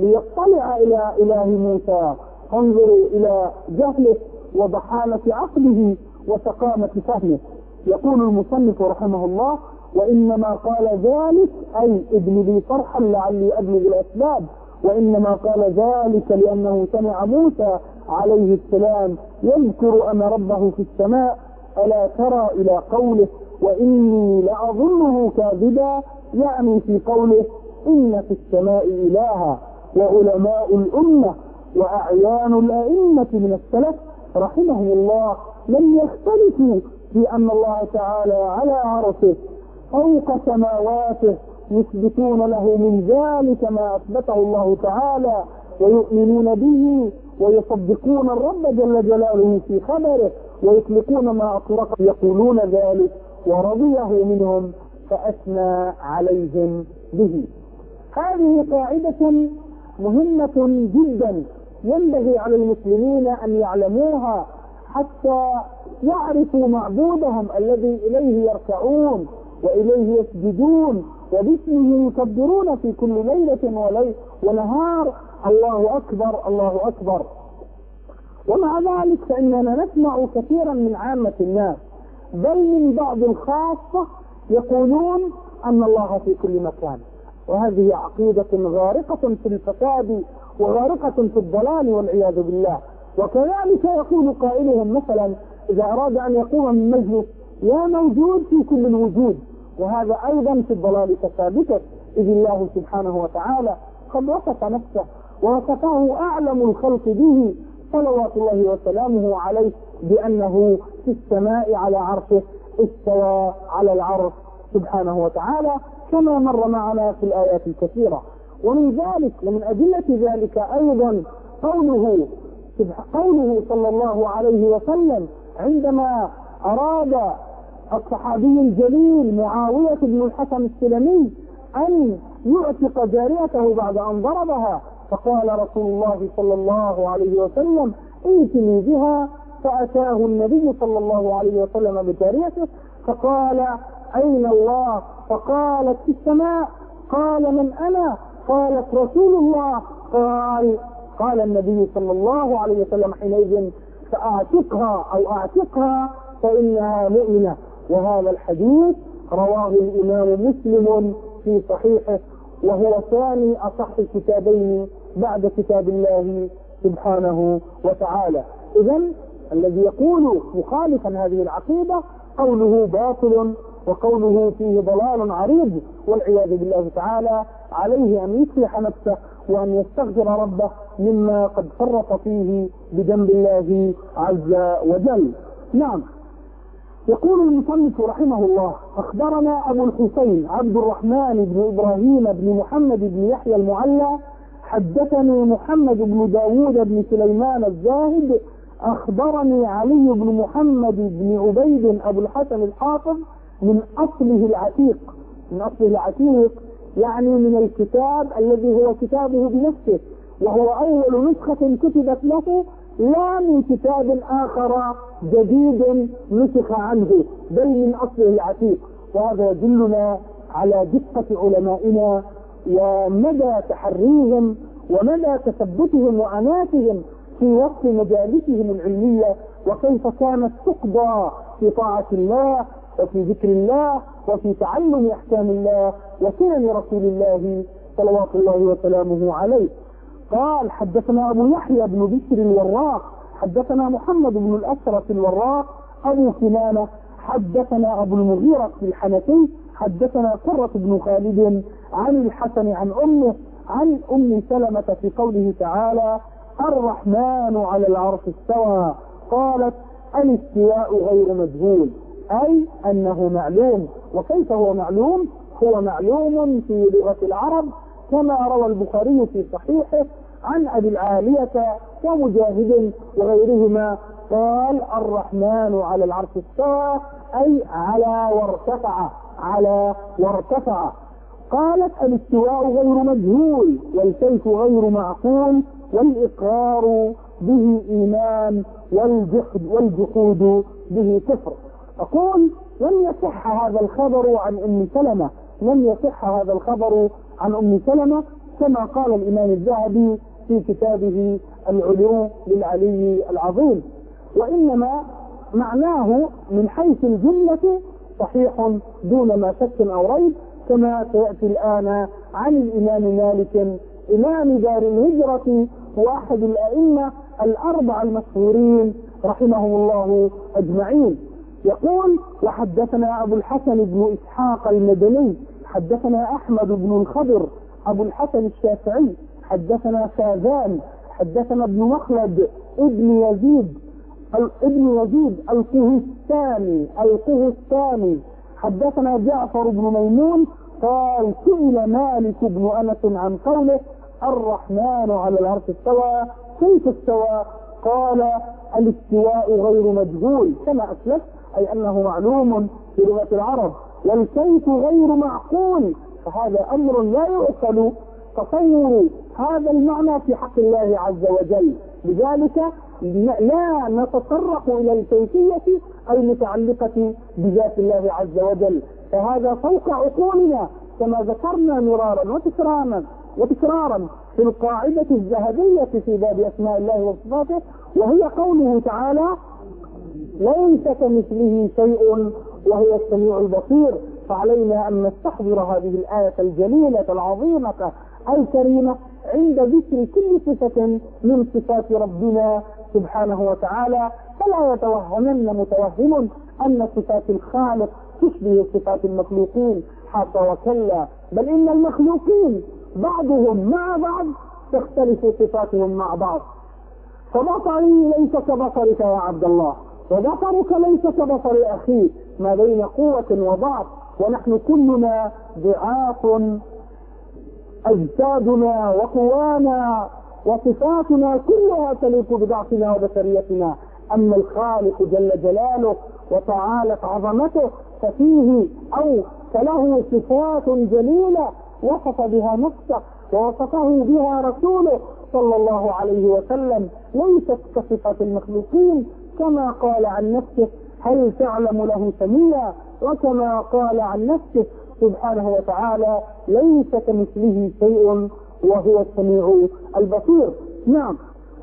A: ليطلع إلى إله موسى. انظروا إلى جهله وضحالة عقله وسقامة فهمه. يقول المصنف رحمه الله: وإنما قال ذلك أي ابن لي صرحا لعلي أبلغ الأسباب، وإنما قال ذلك لأنه سمع موسى عليه السلام يذكر أن ربه في السماء، ألا ترى إلى قوله: وإني لأظنه كاذبا، يعني في قوله: إن في السماء إلها. وعلماء الأمة وأعيان الأئمة من السلف رحمهم الله لم يختلفوا في أن الله تعالى على عرشه فوق سماواته، يثبتون له من ذلك ما أثبته الله تعالى ويؤمنون به ويصدقون الرب جل جلاله في خبره ويطلقون ما أطلق، يقولون ذلك ورضيه منهم فأثنى عليهم به. هذه قاعدة مهمة جدا ينبغي على المسلمين أن يعلموها حتى يعرفوا معبودهم الذي إليه يركعون وإليه يسجدون وباسمه يكبرون في كل ليلة وليل ونهار: الله أكبر الله أكبر. ومع ذلك فإننا نسمع كثيرا من عامة الناس بل من بعض الخاصة يقولون أن الله في كل مكان، وهذه عقيدة غارقة في الفساد وغارقة في الضلال والعياذ بالله. وكذلك يقول قائلهم مثلا إذا أراد أن يقوم من مجلس: يا موجود في كل الوجود، وهذا أيضا في الضلال كثابته، إذ الله سبحانه وتعالى قد وصف نفسه ووصفه أعلم الخلق به صلوات الله وسلامه عليه بأنه في السماء على عرشه استوى على العرش سبحانه وتعالى، كما مر معنا في الآيات الكثيرة. ومن ذلك ومن أدلة ذلك أيضا قوله قوله صلى الله عليه وسلم عندما أراد الصحابي الجليل معاوية بن الحكم السلمي أن يعتق جاريته بعد أن ضربها، فقال رسول الله صلى الله عليه وسلم: ائتني بها. فأتاه النبي صلى الله عليه وسلم بجاريته فقال: أين الله؟ فقالت: في السماء. قال: من أنا؟ قالت: رسول الله. قال قال النبي صلى الله عليه وسلم حينئذ: فأعتقها أو أعتقها فإنها مؤمنة. وهذا الحديث رواه الإمام مسلم في صحيحه، وهو ثاني أصح الكتابين بعد كتاب الله سبحانه وتعالى. إذن الذي يقول مخالفا هذه العقيدة قوله باطل وقوله فيه ضلال عريض، والعياذ بالله تعالى. عليه أن يصلح نفسه وأن يستغفر ربه مما قد فرط فيه بجنب الله عز وجل. نعم. يقول المصنف رحمه الله: أخبرنا أبو الحسين عبد الرحمن بن إبراهيم بن محمد بن يحيى المعلى حدثني محمد بن داود بن سليمان الزاهد أخبرني علي بن محمد بن عبيد أبو الحسن الحافظ من أصله العتيق. من أصله العتيق يعني من الكتاب الذي هو كتابه بنفسه، وهو أول نسخة كتبت له، لا من كتاب آخر جديد نسخ عنه، بل من أصله العتيق. وهذا يدلنا على دقة علمائنا ومدى تحريهم ومدى تثبتهم وعناتهم في وصف مجالسهم العلمية، وكيف كانت تقضى في طاعة الله وفي ذكر الله وفي تعلم أحكام الله وسنن رسول الله صلوات الله وسلامه عليه. قال: حدثنا أبو يحيى بن بشر الوراق حدثنا محمد بن الأشرف الوراق أبو كنانة حدثنا أبو المغيرة الحنفي حدثنا قرة بن خالد عن الحسن عن أمه عن أم سلمة في قوله تعالى: الرحمن على العرش استوى. قالت: الاستواء غير مجهول، أي أنه معلوم. وكيف هو معلوم؟ هو معلوم في لغة العرب كما روى البخاري في صحيحه عن أبي العالية ومجاهد وغيرهما قال: الرحمن على العرش استوى، أي على وارتفع، على وارتفع. قالت: الاستواء غير مجهول والكيف غير معقول والإقرار به إيمان والجحد والجحود به كفر. أقول: لم يصح هذا الخبر عن أم سلمة، لم يصح هذا الخبر عن أم سلمة كما قال الإمام الذهبي في كتابه العلو للعلي العظيم، وإنما معناه من حيث الجملة صحيح دون ما شك أو ريب، كما سيأتي الآن عن الإمام مالك إمام دار الهجرة وأحد الأئمة الأربعة المشهورين رحمهم الله أجمعين. يقول: وحدثنا أبو الحسن بن إسحاق المدني حدثنا أحمد بن الخضر أبو الحسن الشافعي حدثنا شاذان حدثنا ابن مخلد ابن يزيد ابن يزيد القهستاني القهستاني حدثنا جعفر بن ميمون قال: سئل مالك بن أنس عن قوله: الرحمن على العرش استوى، كيف استوى؟ قال: الاستواء غير مجهول كما أسلف، أي أنه معلوم في لغة العرب، والكيف غير معقول، فهذا أمر لا يعقل تصور هذا المعنى في حق الله عز وجل. لذلك لا نتطرق إلى الكيفية المتعلقة بذات الله عز وجل، فهذا فوق عقولنا كما ذكرنا مرارا وتكرارا وتكرارا في القاعدة الذهبية في باب أسماء الله وصفاته، وهي قوله تعالى: ليس كمثله شيء وهو السميع البصير. فعلينا أن نستحضر هذه الآية الجليلة العظيمة الكريمة عند ذكر كل صفة من صفات ربنا سبحانه وتعالى، فلا يتوهمن متوهم أن صفات الخالق تشبه صفات المخلوقين، حتى وكلا، بل إن المخلوقين بعضهم مع بعض تختلف صفاتهم مع بعض. فبصري ليس كبصرك يا عبد الله، وبصرك ليس كبصر أخيك، ما بين قوة وضعف، ونحن كلنا ضعاف، أجسادنا وقوانا وصفاتنا كلها تليق بضعفنا وبشريتنا. أما الخالق جل جلاله وتعالت عظمته ففيه أو فله صفات جليلة وصف بها نفسه ووصفه بها رسوله صلى الله عليه وسلم، ليست كصفات المخلوقين، كما قال عن نفسه: هل تعلم له سميا؟ وكما قال عن نفسه سبحانه وتعالى: ليس كمثله شيء وهو السميع البصير. نعم.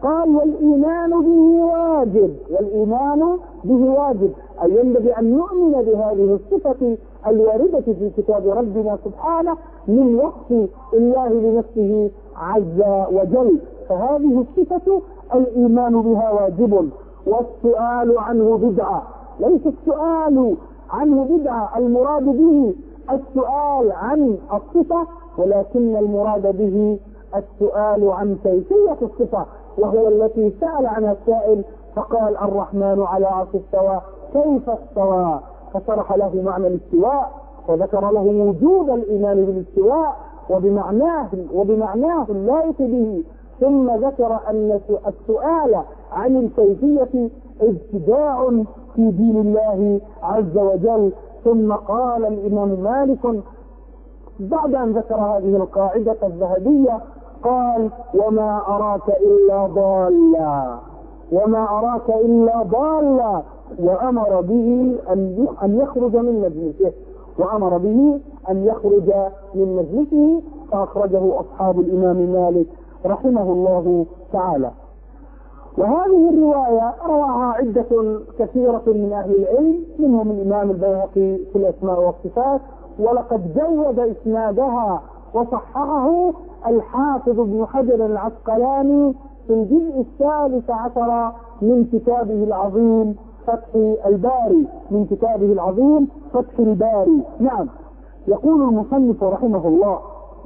A: قال والإيمان به واجب، والإيمان به واجب، أي ينبغي أن نؤمن بهذه الصفة الواردة في كتاب ربنا سبحانه من وصف الله لنفسه عز وجل. فهذه الصفة الإيمان بها واجب، والسؤال عنه بدعة. ليس السؤال عنه بدعة المراد به السؤال عن الصفة، ولكن المراد به السؤال عن كيفية الصفة، وهو التي سأل عنها السائل فقال الرحمن على عرش استوى، كيف استوى؟ فشرح له معنى الاستواء وذكر له وجوب الإيمان بالاستواء وبمعناه وبمعناه اللائق به، ثم ذكر أن السؤال عن الكيفية ابتداع في دين الله عز وجل. ثم قال الإمام مالك بعد أن ذكر هذه القاعدة الذهبية قال وما أراك إلا ضالا، وما أراك إلا ضالا، وأمر به أن يخرج من مجلسه، وأمر به أن يخرج من مجلسه، فأخرجه أصحاب الإمام مالك رحمه الله تعالى. وهذه الرواية رواها عدة كثيرة من أهل العلم، منهم الإمام البيهقي في الأسماء والصفات، ولقد جود إسنادها وصححه الحافظ ابن حجر العسقلاني في الجزء الثالث عشر من كتابه العظيم فتح الباري، من كتابه العظيم فتح الباري. نعم، يقول المصنف رحمه الله: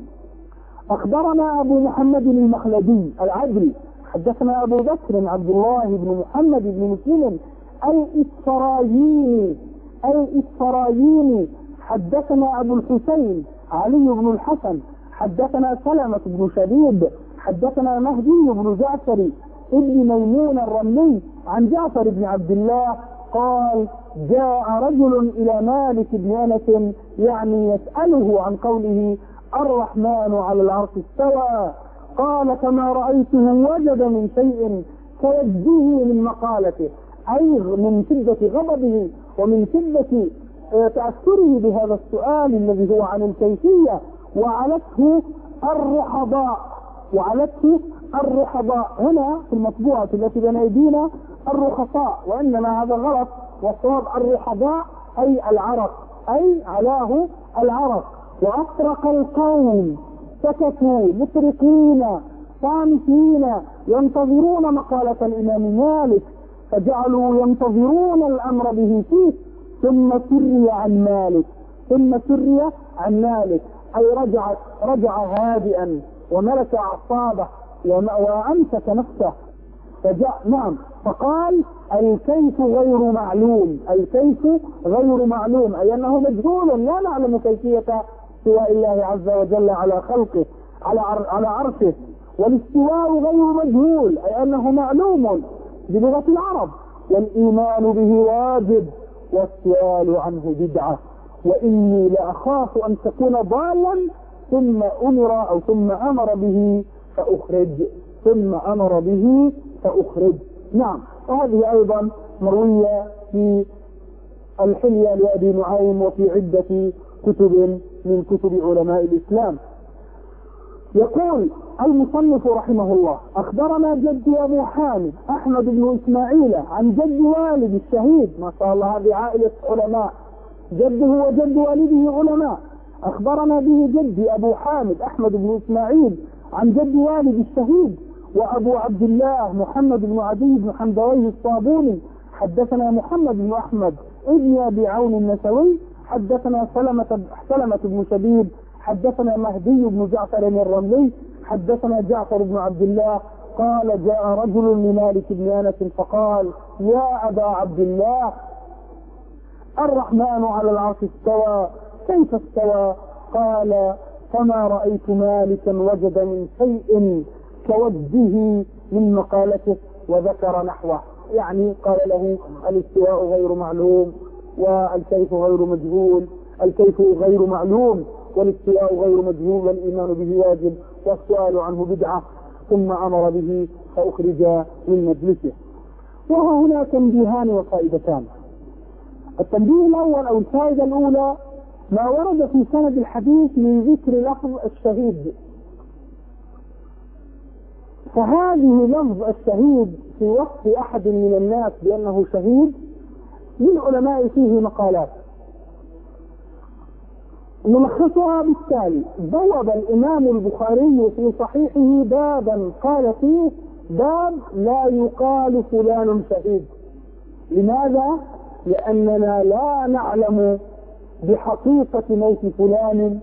A: أخبرنا أبو محمد المخلدي العدلي حدثنا أبو بكر عبد الله بن محمد بن مسلم الإسفرايني الإسفرايني حدثنا أبو الحسين علي بن الحسن حدثنا سلمة بن شبيب حدثنا مهدي بن جعفر ابن ميمون الرملي عن جعفر بن عبد الله قال: جاء رجل إلى مالك بن أنس يعني يسأله عن قوله الرحمن على العرش استوى، قال: كما رأيته وجد من شيء كوجهه من مقالته، أي من شدة غضبه ومن شدة تأثره بهذا السؤال الذي هو عن الكيفية، وعلته الرحضاء وعلته الرحضاء هنا في المطبوعة التي بين أيدينا الرخصاء، وإنما هذا غلط، والصواب الرحضاء أي العرق، أي علاه العرق. وأطرق القوم سكتوا مطرقين صامتين ينتظرون مقالة الإمام مالك، فجعلوا ينتظرون الأمر به فيه، ثم سري عن مالك ثم سري عن مالك أي رجع رجع هادئا وملك أعصابه وأمسك نفسه. فجاء نعم فقال: الكيف غير معلوم، الكيف غير معلوم، أي أنه مجهول لا نعلم كيفية استواء الله عز وجل على خلقه على على عرشه، والاستواء غير مجهول أي أنه معلوم بلغة العرب، والإيمان به واجب والسؤال عنه بدعة، وإني لأخاف أن تكون ضالا ثم أمر أو ثم أمر به فأخرج ثم أمر به فأخرج. نعم، وهذه أيضا مروية في الحلية لأبي نعيم وفي عدة كتب من كتب علماء الإسلام. يقول المصنف رحمه الله: أخبرنا جدي أبو حامد أحمد بن إسماعيل عن جد والد الشهيد، ما شاء الله هذه عائلة علماء، جده وجد والده علماء. أخبرنا به جدي أبو حامد أحمد بن إسماعيل عن جد والد الشهيد وأبو عبد الله محمد بن عدي بن حمدويه الصابوني حدثنا محمد بن أحمد ابن أبي عون النسوي حدثنا سلمة سلمة بن شبيب حدثنا مهدي بن جعفر الرملي حدثنا جعفر بن عبد الله قال: جاء رجل لمالك بن أنس فقال: يا أبا عبد الله، الرحمن على العرش استوى، كيف استوى؟ قال: فما رأيت مالكا وجد من شيء كوجهه من مقالته، وذكر نحوه، يعني قال له الاستواء غير معلوم، والكيف غير مجهول، الكيف غير معلوم والاستواء غير مجهول، والإيمان به واجب والسؤال عنه بدعة، ثم أمر به فأخرج من مجلسه. وهنا تنبيهان وفائدتان. التنبيه الأول أو الفائدة الأولى ما ورد في سند الحديث من ذكر لفظ الشهيد، فهذه لفظ الشهيد في وصف أحد من الناس بأنه شهيد للعلماء فيه مقالات، نلخصها بالتالي: بوب الإمام البخاري في صحيحه بابا قال فيه: باب لا يقال فلان شهيد. لماذا؟ لأننا لا نعلم بحقيقة موت فلان،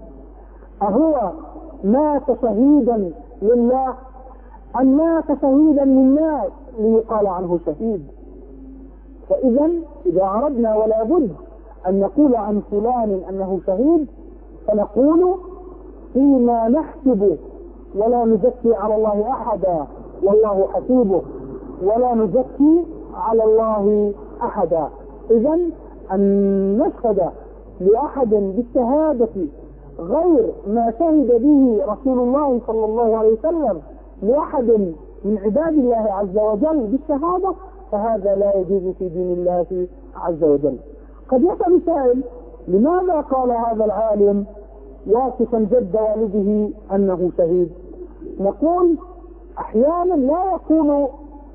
A: أهو مات شهيدا لله أم مات شهيدا للناس ليقال عنه شهيد؟ فإذا إذا أردنا ولا بد أن نقول عن فلان أنه شهيد فنقول فيما نحسب ولا نزكي على الله أحدا والله حسيبه، ولا نزكي على الله أحدا. إذا أن نشهد لأحد بالشهادة غير ما شهد به رسول الله صلى الله عليه وسلم لأحد من عباد الله عز وجل بالشهادة، فهذا لا يجوز في دين الله عز وجل. قد يسأل سائل: لماذا قال هذا العالم واصفا جد والده أنه شهيد؟ نقول: أحيانا لا يكون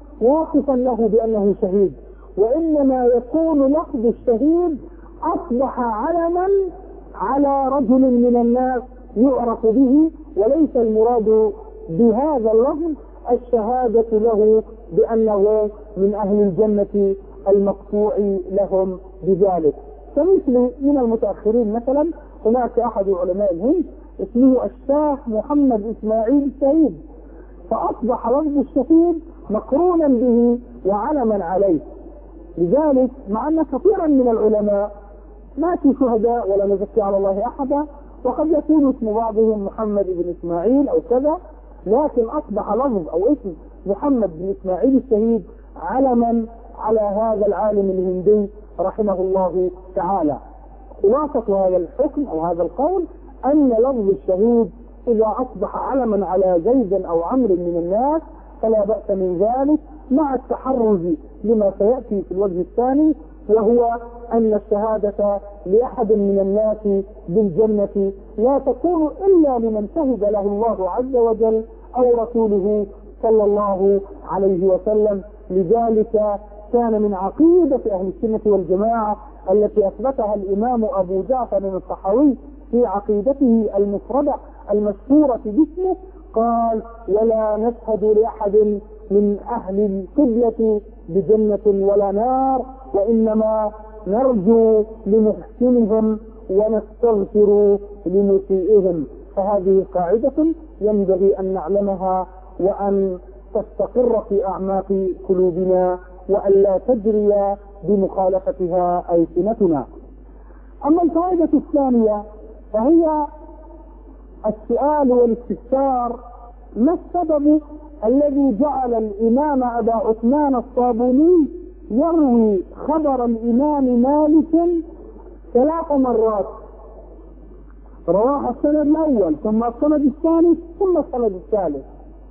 A: واصفا له بأنه شهيد، وإنما يكون لفظ الشهيد أصبح علما على رجل من الناس يعرف به، وليس المراد بهذا اللفظ الشهادة له بأنه من أهل الجنة المقطوع لهم بذلك. فمثل من المتأخرين مثلا هناك أحد علماء الهند اسمه الشيخ محمد إسماعيل الشهيد، فأصبح لفظ الشهيد مقرونا به وعلما عليه. لذلك مع أن كثيرا من العلماء ما في شهداء ولا نزكي على الله أحدا، وقد يكون اسم بعضهم محمد بن إسماعيل أو كذا، لكن أصبح لفظ أو اسم محمد بن إسماعيل الشهيد علما على هذا العالم الهندي رحمه الله تعالى. خلاصة هذا الحكم أو هذا القول أن لفظ الشهيد إذا أصبح علما على زيد أو عمرو من الناس فلا بأس من ذلك، مع التحرز لما سيأتي في الوجه الثاني، وهو أن الشهادة لأحد من الناس بالجنة لا تكون إلا لمن شهد له الله عز وجل أو رسوله صلى الله عليه وسلم. لذلك كان من عقيدة أهل السنة والجماعة التي أثبتها الإمام أبو جعفر الطحاوي في عقيدته المفردة المشهورة باسمه، قال: ولا نشهد لأحد من أهل القبلة بجنة ولا نار، وإنما نرجو لمحسنهم ونستغفر لمسيئهم. فهذه قاعدة ينبغي أن نعلمها وأن تستقر في أعماق قلوبنا، وأن لا تجري بمخالفتها ألسنتنا. أما الفائدة الثانية فهي السؤال والاستفسار: ما السبب الذي جعل الإمام أبا عثمان الصابوني يروي خبر الإمام مالك ثلاث مرات؟ رواه السند الأول ثم السند الثاني ثم السند الثالث.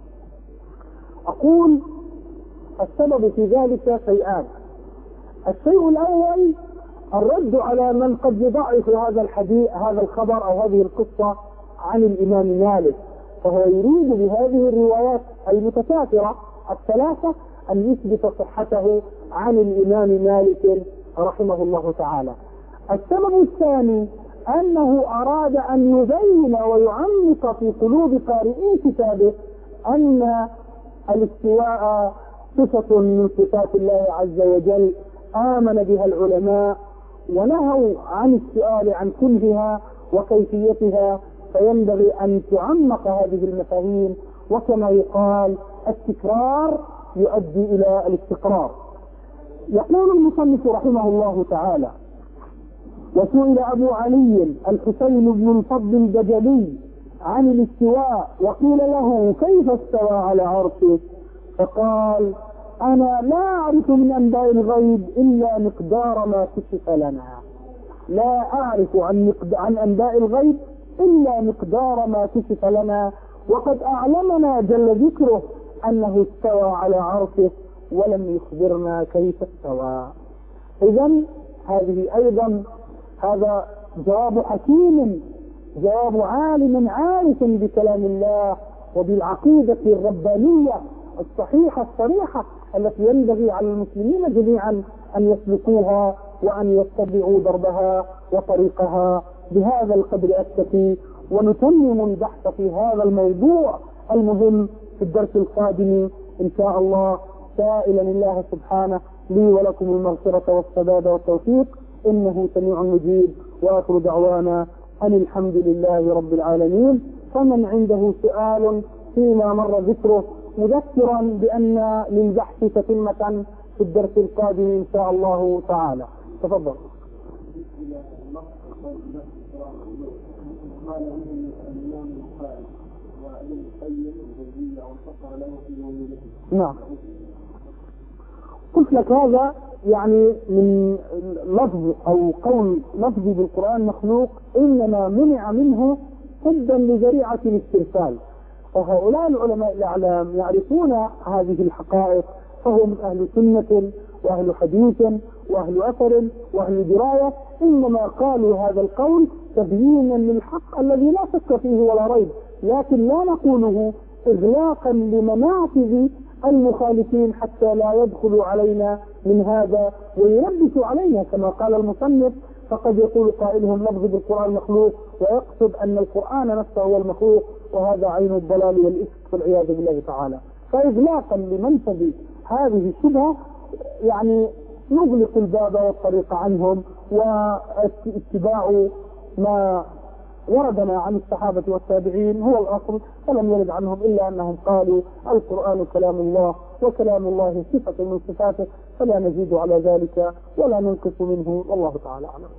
A: أقول السبب في ذلك شيئان. الشيء الأول الرد على من قد يضعف هذا الحديث هذا الخبر أو هذه القصة عن الإمام مالك، فهو يريد بهذه الروايات المتكاثرة الثلاثة أن يثبت صحته عن الإمام مالك رحمه الله تعالى. السبب الثاني أنه أراد أن يبين ويعمق في قلوب قارئي كتابه أن الاستواء صفة من صفات الله عز وجل آمن بها العلماء ونهوا عن السؤال عن كنهها وكيفيتها، فينبغي أن تعمق هذه المفاهيم، وكما يقال التكرار يؤدي إلى الاستقرار. يقول المصنف رحمه الله تعالى: وسئل أبو علي الحسين بن الفضل البجلي عن الاستواء وقيل له: كيف استوى على عرشه؟ فقال: أنا لا أعرف من أنباء الغيب إلا مقدار ما كشف لنا. لا أعرف عن, عن أنباء الغيب إلا مقدار ما كشف لنا، وقد أعلمنا جل ذكره أنه استوى على عرشه ولم يخبرنا كيف استوى. إذن هذه أيضا هذا جواب حكيم، جواب عالم عارف بكلام الله وبالعقيدة الربانية الصحيحة الصريحة التي ينبغي على المسلمين جميعا أن يسلكوها وأن يتبعوا دربها وطريقها. بهذا القدر أكتفي، ونتمم البحث في هذا الموضوع المهم في الدرس القادم إن شاء الله، سائلا الله سبحانه لي ولكم المغفرة والسداد والتوفيق، إنه سميع مجيب. وآخر دعوانا أن الحمد لله رب العالمين. فمن عنده سؤال فيما مر ذكره، مذكرا بأن للبحث تتمة في الدرس القادم إن شاء الله تعالى. تفضل. نعم، قلت لك هذا يعني من لفظ أو قول لفظي بالقرآن مخلوق، إنما منع منه سدا لذريعة الاسترسال. وهؤلاء العلماء الأعلام يعرفون هذه الحقائق، فهم أهل سنة وأهل حديث وأهل أثر وأهل دراية، إنما قالوا هذا القول تبيينا للحق الذي لا شك فيه ولا ريب، لكن لا نقوله إغلاقا لمنافذ المخالفين حتى لا يدخلوا علينا من هذا ويلبسوا علينا كما قال المصنف. فقد يقول قائلهم لفظ بالقرآن مخلوق ويقصد أن القرآن نفسه هو المخلوق، وهذا عين الضلال والإفك والعياذ بالله تعالى. فإغلاقا لمنفذ هذه الشبهة يعني نغلق الباب والطريق عنهم، واتباع ما وردنا عن الصحابة والتابعين هو الأصل، فلم يرد عنهم إلا أنهم قالوا القرآن كلام الله، وكلام الله صفة من صفاته، فلا نزيد على ذلك ولا ننقص منه، والله تعالى أعلم.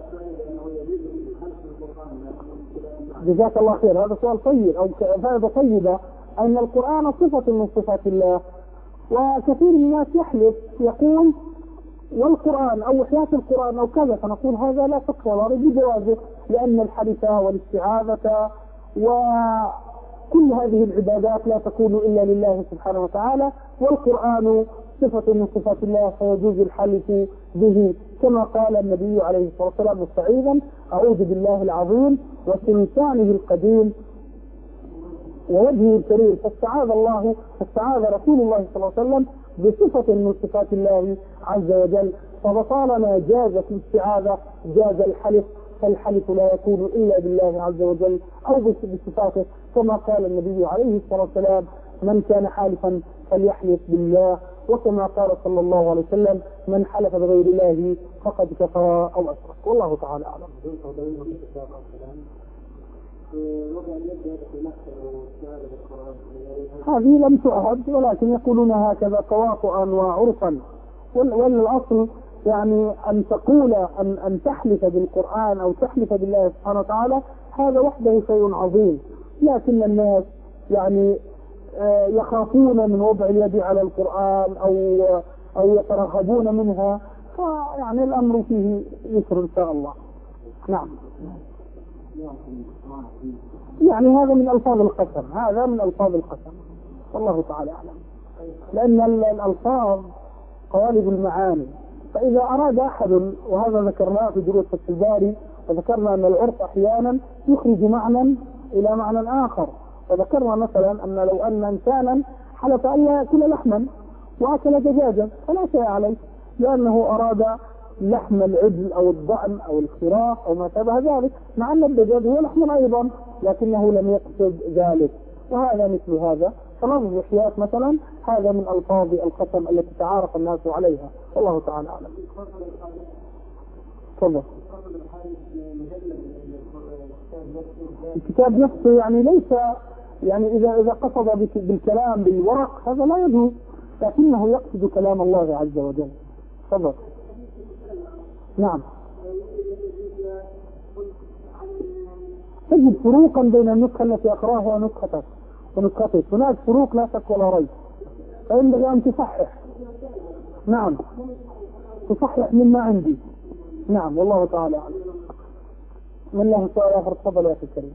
A: جزاك الله خير، هذا سؤال طيب أو فائدة طيبة، أن القرآن صفة من صفات الله. وكثير من الناس يحلف يقول والقرآن أو وحياة القرآن أو كذا، فنقول هذا لا شك ولا ريب بجوازه، لأن الحلف والاستعاذة وكل هذه العبادات لا تكون إلا لله سبحانه وتعالى، والقرآن صفة من صفات الله فيجوز الحلف به، كما قال النبي عليه الصلاة والسلام مستعيذا أعوذ بالله العظيم وسلطانه القديم ووجهه الكريم، فاستعاذ الله فاستعاذ رسول الله صلى الله عليه وسلم بصفة من صفات الله عز وجل. فبطالما جازت الاستعاذة جاز الحلف، فالحلف لا يكون إلا بالله عز وجل أو بصفاته، كما قال النبي عليه الصلاة والسلام من كان حالفا فليحلف بالله، وكما قال صلى الله عليه وسلم من حلف بغير الله فقد كفر أو أشرك، والله تعالى أعلم. هذه لم تعهد، ولكن يقولون هكذا تواطؤا وعرفا، والأصل يعني أن تقول أن, أن تحلف بالقرآن أو تحلف بالله سبحانه وتعالى، هذا وحده شيء عظيم، لكن الناس يعني يخافون من وضع اليد على القرآن أو أو يترهبون منها، فيعني الأمر فيه يسر إن شاء الله. نعم، يعني هذا من ألفاظ القسم، هذا من ألفاظ القسم، والله تعالى أعلم، لأن الألفاظ قوالب المعاني، فإذا أراد أحد، وهذا ذكرناه في دروس الباري، وذكرنا أن العرف أحيانا يخرج معنى إلى معنى آخر، وذكرنا مثلا أن لو أن إنسانا حلف أن لا يأكل لحما وأكل دجاجا فلا شيء عليه، لأنه أراد لحم العجل أو الضأن أو الخراف أو ما شابه ذلك، مع أن الدجاج هو لحم أيضا لكنه لم يقصد ذلك. وهذا مثل هذا، فلفظ الحياة مثلا هذا من ألفاظ القسم التي تعارف الناس عليها، والله تعالى أعلم. تفضل. الكتاب نفسه يعني ليس يعني إذا إذا قصد بالكلام بالورق هذا لا يجوز، لكنه يقصد كلام الله عز وجل. تفضل. نعم، تجد فروقا بين النسخة التي أقراها ونسختك ونسختك، هناك فروق لا شك ولا ريب، فينبغي أن تصحح. نعم، تصحح مما عندي. نعم، والله تعالى أعلم. من له سؤال آخر تفضل يا أخي الكريم.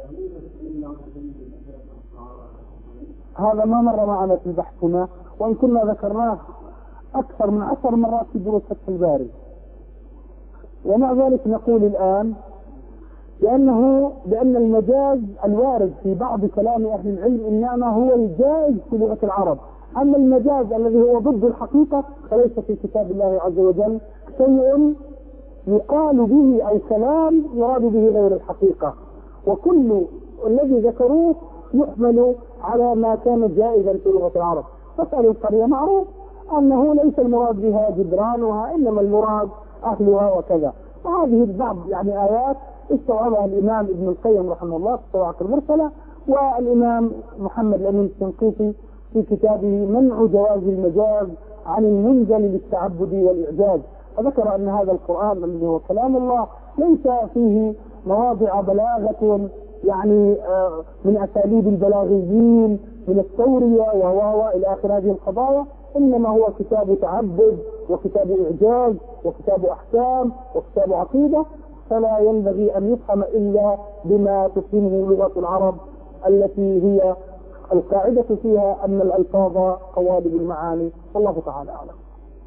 A: هذا ما مر معنا في بحثنا، وإن كنا ذكرناه أكثر من عشر مرات في دروس فتح الباري، ومع ذلك نقول الآن لأنه لأن المجاز الوارد في بعض كلام أهل العلم إنما هو الجائز في لغة العرب، أما المجاز الذي هو ضد الحقيقة فليس في كتاب الله عز وجل شيء يقال به أو كلام يراد به غير الحقيقة، وكل الذي ذكروه يحمل على ما كان جائزا في لغة العرب. فاسألوا القرية معروف أنه ليس المراد بها جدرانها إنما المراد أهلها وكذا. وهذه بعض يعني آيات استوعبها الإمام ابن القيم رحمه الله في الصواعق المرسلة، والإمام محمد الأمين الشنقيطي في كتابه منع جواز المجاز عن المنزل للتعبد والإعجاز، فذكر أن هذا القرآن الذي هو كلام الله ليس فيه مواضع بلاغة يعني من أساليب البلاغيين من الثورية وهو إلى آخر هذه القضايا، إنما هو كتاب تعبد وكتاب إعجاز وكتاب أحكام وكتاب عقيدة، فلا ينبغي أن يفهم إلا بما تفهمه لغة العرب التي هي القاعدة فيها أن الألفاظ قوالب المعاني، والله تعالى أعلم.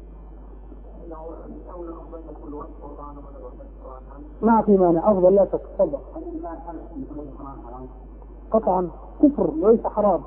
A: ما في مانع، أفضل لا تتفضل. قطعا كفر وليس حرام.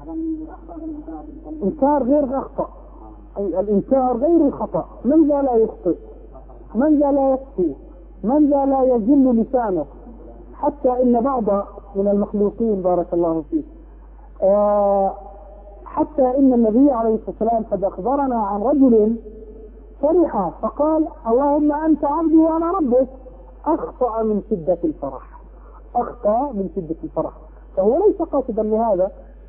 A: إنكار غير أخطأ، الإنكار غير الخطأ. من ذا لا يخطئ، من ذا لا يخطئ، من ذا لا يزل لسانه، حتى إن بعض من المخلوقين بارك الله فيه آه حتى إن النبي عليه الصلاة والسلام قد أخبرنا عن رجل فرح فقال اللهم أنت عبدي وأنا ربك، أخطأ من شدة الفرح، أخطأ من شدة الفرح، فهو ليس قاصدا لهذا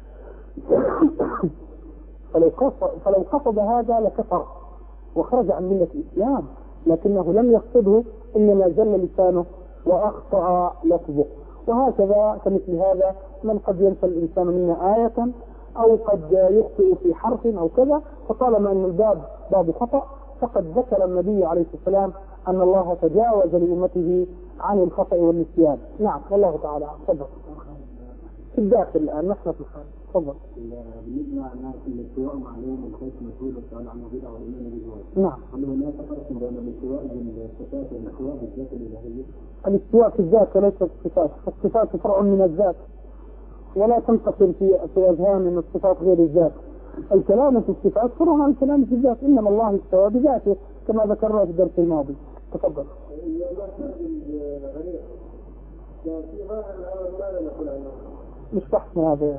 A: فلو قصد, فلو قصد هذا لكفر وخرج عن ملة الإسلام، لكنه لم يقصده إنما زل لسانه وأخطأ لفظه. وهكذا كمثل هذا من قد ينسى الإنسان منا آية أو قد يخطئ في حرف أو كذا، فطالما أن الباب باب خطأ فقد ذكر النبي عليه الصلاة والسلام أن الله تجاوز لأمته عن الخطأ والنسيان. نعم والله تعالى. تفضل في الداخل الآن، نحن في الخارج. تفضل.
B: بالنسبة للناس الاستواء معلوم والخيط مسؤول والسؤال عن البدع والإيمان به.
A: نعم.
B: هل هناك فرق بين الاستواء بالصفات والاستواء بالذات الإلهية؟
A: الاستواء في الذات وليس في الصفات، الصفات فرع من الذات ولا تنقسم في في أذهان من الصفات غير الذات. الكلام في الصفات فرع عن الكلام في الذات، إنما الله استوى بذاته كما ذكرنا في الدرس الماضي. تفضل. مش بحثنا هذا،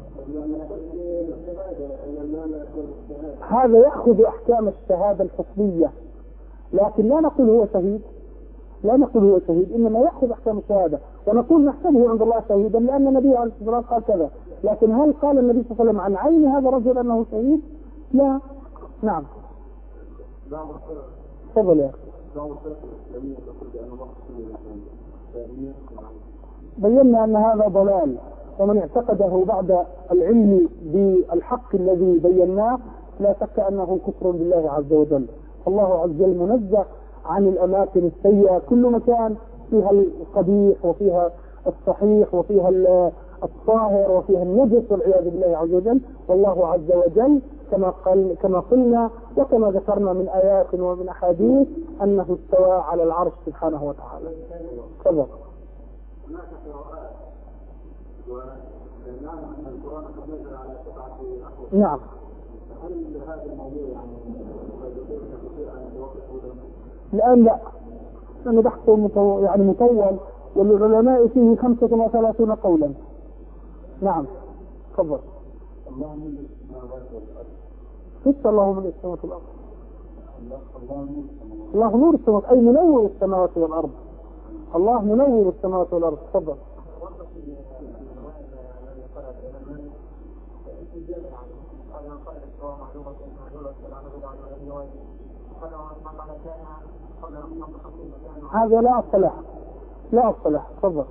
A: هذا يأخذ أحكام الشهادة الحكمية، لكن لا نقول هو شهيد، لا نقول هو شهيد، إنما يأخذ أحكام الشهادة ونقول نحسبه عند الله شهيدا لأن النبي عليه الصلاة والسلام قال كذا، لكن هل قال النبي صلى الله عليه وسلم عن عين هذا الرجل أنه شهيد؟ لا. نعم. تفضل يا أخي. بينا أن هذا ضلال، ومن اعتقده بعد العلم بالحق الذي بيناه لا شك أنه كفر بالله عز وجل. الله عز وجل منزه عن الأماكن السيئة، كل مكان فيها القبيح وفيها الصحيح وفيها الطاهر وفيها النجس والعياذ بالله عز وجل، والله عز وجل كما قال كما قلنا وكما ذكرنا من آيات ومن أحاديث أنه استوى على العرش سبحانه وتعالى. كذا. نعم. الآن لا، لأنه بحثه مطو... يعني مطول، والعلماء فيه خمسة وثلاثون قولا. نعم. تفضل.
B: الله من السماوات والأرض.
A: كيف الله من السماوات والأرض؟ الله نور السماوات، أي منور السماوات والأرض. الله منور السماوات والأرض. تفضل. هذا لا أصلح، لا أصلح. تفضل.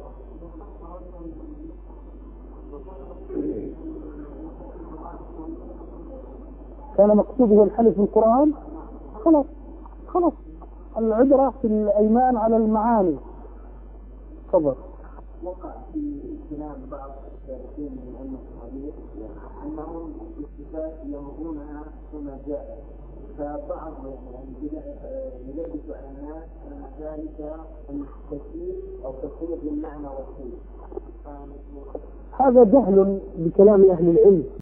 A: كان مقصوده الحلف بالقرآن، خلاص خلاص العبرة في الأيمان على المعاني. تفضل.
B: وقع في كلام بعض السالكين من أئمة الحديث أنهم الصفات يمرونها كما جاء، فبعض البدع يلبس على الناس أن ذلك التشريف أو تفسير للمعنى والصيغة.
A: هذا جهل بكلام أهل العلم.